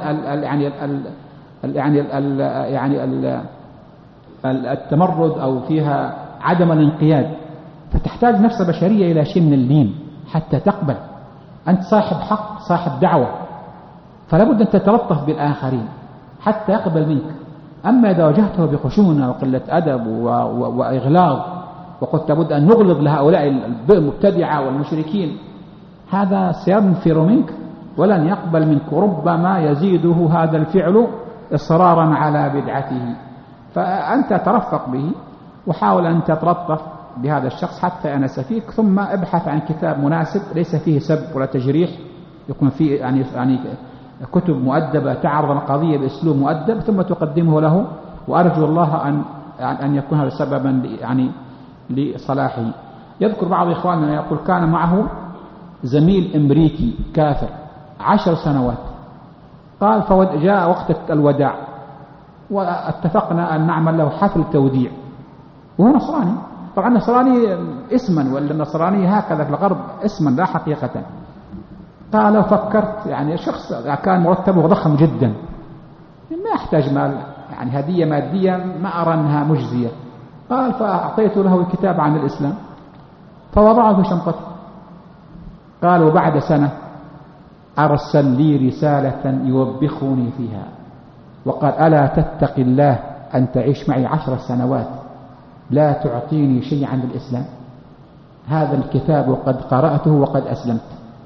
التمرد أو فيها عدم الانقياد، فتحتاج نفس البشرية إلى شيء من اللين حتى تقبل. أنت صاحب حق، صاحب دعوة، فلا بد أن تتلطف بالآخرين حتى يقبل منك. أما إذا واجهته بخشونة وقلة أدب وإغلاظ وقلت لابد أن نغلظ لهؤلاء المبتدعة والمشركين، هذا سينفر منك ولن يقبل منك، ربما يزيده هذا الفعل إصرارا على بدعته. فأنت ترفق به وحاول أن تتلطف بهذا الشخص حتى يأنس فيك، ثم ابحث عن كتاب مناسب ليس فيه سب ولا تجريح، يكون فيه يعني كتب مؤدبة تعرض القضية بأسلوب مؤدب ثم تقدمه له، وأرجو الله أن يكون هذا سببا يعني لصلاحه. يذكر بعض إخواننا يقول كان معه زميل أمريكي كافر 10 سنوات، قال فجاء وقت الوداع واتفقنا أن نعمل له حفل توديع وهو نصراني، طبعا النصراني اسما، ولا النصراني هكذا في الغرب اسما لا حقيقة. قال لو فكرت يعني شخص كان مرتبه ضخم جدا ما يحتاج مال، يعني هدية مادية ما أرى أنها مجزية. قال فأعطيت له الكتاب عن الإسلام فوضعه في شنطته. قال وبعد سنة أرسل لي رسالة يوبخني فيها وقال ألا تتق الله أن تعيش معي 10 سنوات لا تعطيني شيء عن الإسلام؟ هذا الكتاب وقد قرأته وقد أسلمت.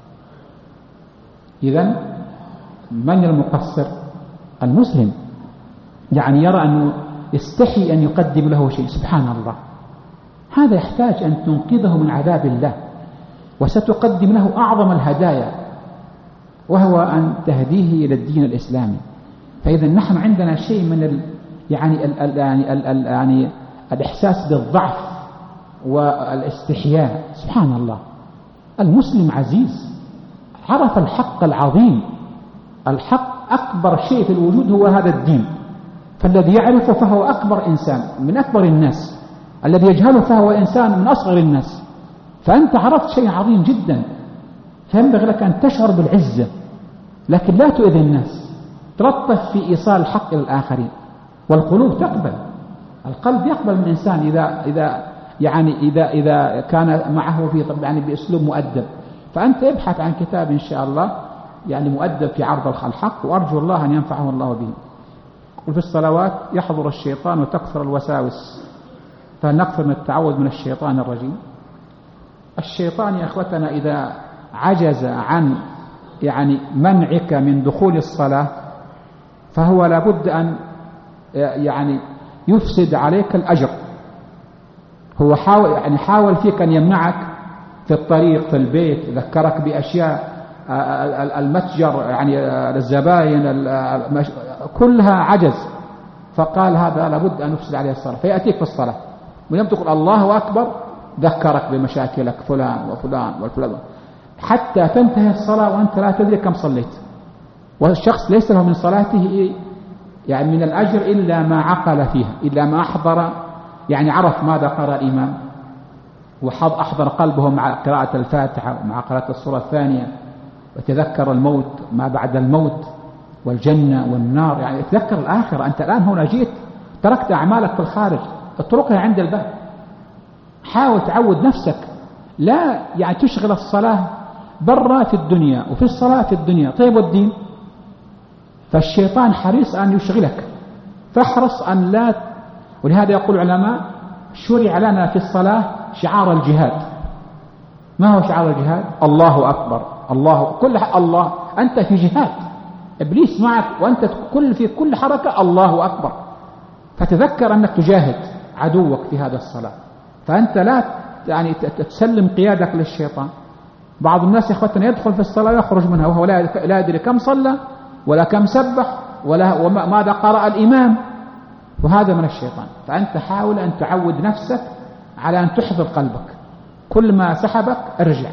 إذن من المقصر؟ المسلم، يعني يرى أنه يستحي أن يقدم له شيء. سبحان الله، هذا يحتاج أن تنقذه من عذاب الله، وستقدم له أعظم الهدايا وهو أن تهديه إلى الدين الإسلامي. فإذا نحن عندنا شيء من يعني الإحساس بالضعف والاستحياء. سبحان الله، المسلم عزيز، عرف الحق العظيم. الحق أكبر شيء في الوجود هو هذا الدين، فالذي يعرفه فهو أكبر إنسان من أكبر الناس، الذي يجهله فهو إنسان من أصغر الناس. فأنت عرفت شيء عظيم جدا، فينبغي لك أن تشعر بالعزة، لكن لا تؤذي الناس، تلطف في إيصال الحق إلى الآخرين. والقلوب تقبل، القلب يقبل من الإنسان إذا كان معه في يعني بأسلوب مؤدب. فأنت ابحث عن كتاب إن شاء الله يعني مؤدب في عرض الحق، وأرجو الله أن ينفعه الله به. وفي الصلوات يحضر الشيطان وتكثر الوساوس، فنكثر من التعوذ من الشيطان الرجيم. الشيطان يا أخوتنا إذا عجز عن يعني منعك من دخول الصلاة فهو لابد أن يعني يفسد عليك الأجر. هو حاول فيك أن يمنعك في الطريق، في البيت، ذكرك بأشياء المتجر يعني الزباين كلها عجز، فقال هذا لابد أن يفسد عليه الصلاة، فيأتيك في الصلاة ولم تقل الله أكبر ذكرك بمشاكلك فلان وفلان وفلان حتى تنتهي الصلاة وأنت لا تدري كم صليت. والشخص ليس له من صلاته يعني من الأجر إلا ما عقل فيها، إلا ما أحضر، يعني عرف ماذا قرأ الإمام وأحضر قلبه مع قراءة الفاتحة ومع قراءة السورة الثانية، وتذكر الموت ما بعد الموت والجنة والنار، يعني تذكر الآخرة. أنت الآن هنا جيت تركت أعمالك في الخارج، اتركها عند الباب. حاول تعود نفسك لا يعني تشغل الصلاة برا في الدنيا وفي الصلاة في الدنيا. طيب والدين؟ فالشيطان حريص أن يشغلك، فاحرص أن لا. ولهذا يقول العلماء شرع لنا في الصلاة شعار الجهاد. ما هو شعار الجهاد؟ الله أكبر، الله كل الله، أنت في جهاد، إبليس معك وأنت في كل حركة الله أكبر. فتذكر أنك تجاهد عدوك في هذا الصلاة، فأنت لا يعني تسلم قيادك للشيطان. بعض الناس يا إخوتنا يدخل في الصلاة ويخرج منها وهو لا يدري كم صلى ولا كم سبح ولا ماذا قرأ الإمام، وهذا من الشيطان. فأنت حاول أن تعود نفسك على أن تحضر قلبك، كل ما سحبك ارجع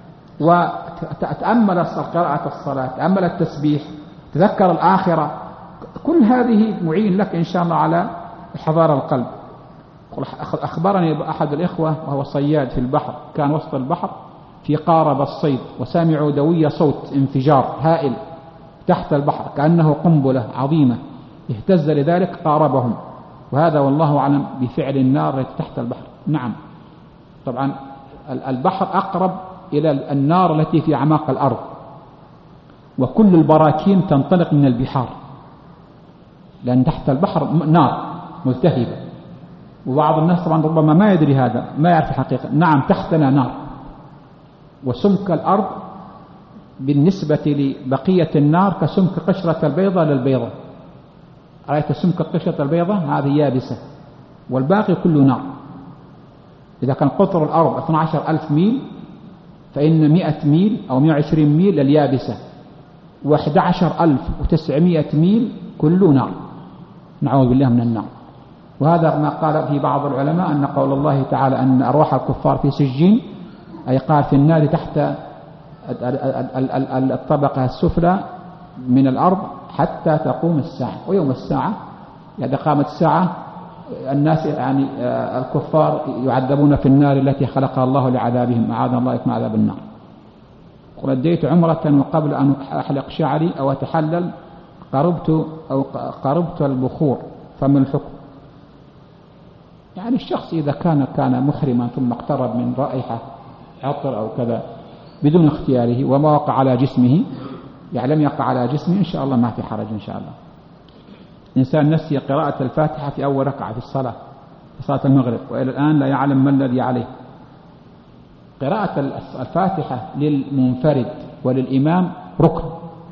وتأمل قراءة الصلاة، تأمل التسبيح، تذكر الآخرة. كل هذه معين لك إن شاء الله على حضار القلب. أخبرني أحد الإخوة وهو صياد في البحر، كان وسط البحر في قارب الصيد وسمعوا دوي صوت انفجار هائل تحت البحر كأنه قنبلة عظيمة، اهتز لذلك قاربهم، وهذا والله أعلم بفعل النار التي تحت البحر. نعم طبعا البحر أقرب إلى النار التي في أعماق الأرض، وكل البراكين تنطلق من البحار لأن تحت البحر نار ملتهبة. وبعض الناس طبعا ربما ما يدري هذا، ما يعرف الحقيقة. نعم تحتنا نار، وسمك الأرض بالنسبة لبقية النار كسمك قشرة البيضة للبيضة. رأيت سمك قشرة البيضة هذه يابسة والباقي كله نار. إذا كان قطر الأرض 12,000 ميل فإن 100 ميل أو 120 ميل لليابسة، و11,900 ميل كله نار، نعوذ بالله من النار. وهذا ما قال في بعض العلماء أن قول الله تعالى أن أرواح الكفار في سجين، أي قال في النار تحت الطبقة السفلى من الأرض حتى تقوم الساعة. ويوم الساعة إذا قامت الساعة الناس يعني الكفار يعذبون في النار التي خلقها الله لعذابهم، أعاذنا الله من عذاب النار. قل أديت عمرة وقبل أن أحلق شعري أو أتحلل قربت البخور، فما الحكم؟ يعني الشخص إذا كان محرما ثم اقترب من رائحة عطر أو كذا بدون اختياره وما وقع على جسمه، يعني لم يقع على جسمه، إن شاء الله ما في حرج إن شاء الله. إنسان نسي قراءة الفاتحة في أول ركعة في الصلاة، في صلاة المغرب، وإلى الآن لا يعلم ما الذي عليه. قراءة الفاتحة للمنفرد وللإمام ركن،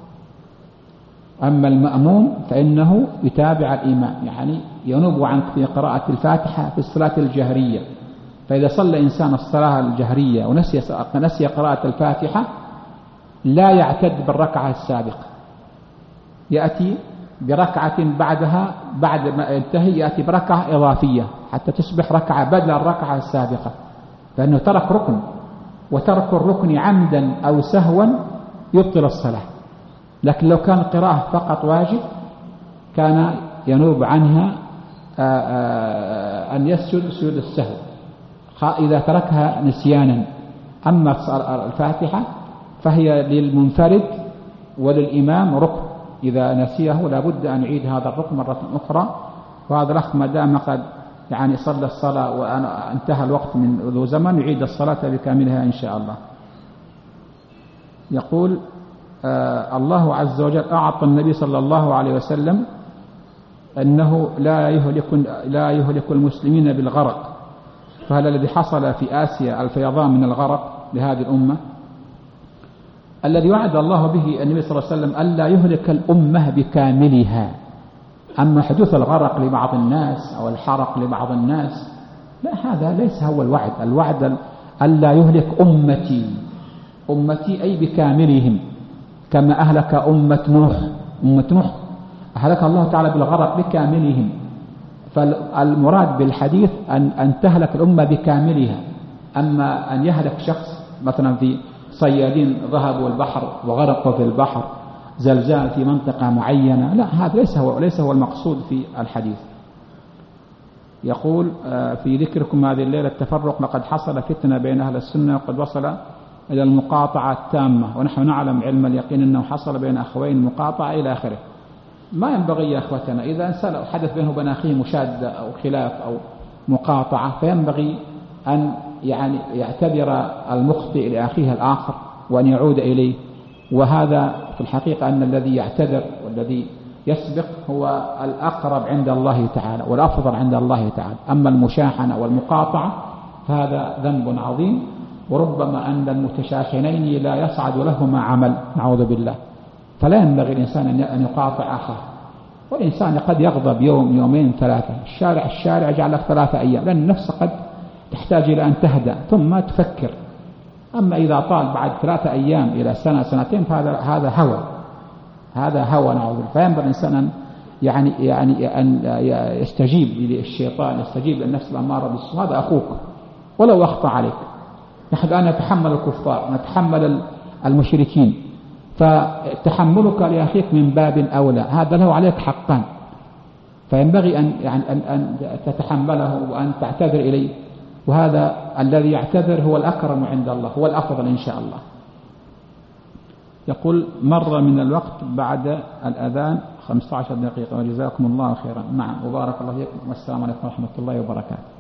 أما المأموم فإنه يتابع الإمام، يعني ينوب عنك في قراءة الفاتحة في الصلاة الجهرية. فإذا صلى إنسان الصلاة الجهرية ونسي قراءة الفاتحة لا يعتد بالركعة السابقة، يأتي بركعة بعدها، بعد ما ينتهي يأتي بركعة إضافية حتى تصبح ركعة بدل الركعة السابقة، فإنه ترك ركن، وترك الركن عمدا أو سهوا يبطل الصلاة. لكن لو كان قراءة فقط واجب كان ينوب عنها أن يسجد سجود السهو إذا تركها نسيانا. أما الفاتحة فهي للمنفرد وللإمام ركن، إذا نسيه لابد أن يعيد هذا الركن مرة أخرى. وهذا الأخ ما دام قد يعني صلى الصلاة وانتهى الوقت من ذو زمن يعيد الصلاة بكاملها إن شاء الله. يقول الله عز وجل أعطى النبي صلى الله عليه وسلم أنه لا يهلك المسلمين بالغرق، فهل الذي حصل في آسيا الفيضان من الغرق لهذه الأمة؟ الذي وعد الله به النبي صلى الله عليه وسلم ألا يهلك الأمة بكاملها. أما حدوث الغرق لبعض الناس أو الحرق لبعض الناس لا، هذا ليس هو الوعد. الوعد ألا يهلك أمتي أي بكاملهم، كما أهلك أمة نوح أهلك الله تعالى بالغرق بكاملهم. فالمراد بالحديث أن تهلك الأمة بكاملها. أما أن يهلك شخص مثلا في صيادين ذهبوا البحر وغرقوا في البحر، زلزال في منطقة معينة، لا، هذا ليس هو المقصود في الحديث. يقول في ذكركم هذه الليلة التفرق لقد حصل فتنة بين أهل السنة وقد وصل إلى المقاطعة التامة، ونحن نعلم علم اليقين أنه حصل بين أخوين مقاطعة إلى آخره. ما ينبغي يا أخوتنا إذا إنسان حدث بينه وبين أخيه مشادة أو خلاف أو مقاطعة فينبغي أن يعني يعتبر المخطئ لأخيه الآخر وأن يعود إليه. وهذا في الحقيقة أن الذي يعتذر والذي يسبق هو الأقرب عند الله تعالى والأفضل عند الله تعالى. أما المشاحنة والمقاطعة فهذا ذنب عظيم، وربما أن المتشاحنين لا يصعد لهما عمل، نعوذ بالله. فلا ينبغي الإنسان أن يقاطع أخاه. والإنسان قد يغضب يوم يومين ثلاثة، الشارع يجعل لك 3 أيام، لأن النفس قد تحتاج إلى أن تهدأ ثم تفكر. أما إذا طال بعد 3 أيام إلى سنة سنتين فهذا هوى نعوذ بالله. فينبغي الإنسان أن يستجيب للشيطان، يستجيب للنفس الأمارة بالسوء. هذا أخوك ولو أخطأ عليك. نحن الآن نتحمل الكفار، نتحمل المشركين، فتحملك لأخيك من باب أولى، هذا له عليك حقان، فينبغي أن تتحمله وأن تعتذر إليه. وهذا الذي يعتذر هو الأكرم عند الله، هو الأفضل إن شاء الله. يقول مر من الوقت بعد الأذان 15 دقيقة، وجزاكم الله خيرا. نعم، وبارك الله فيكم، والسلام عليكم ورحمة الله وبركاته.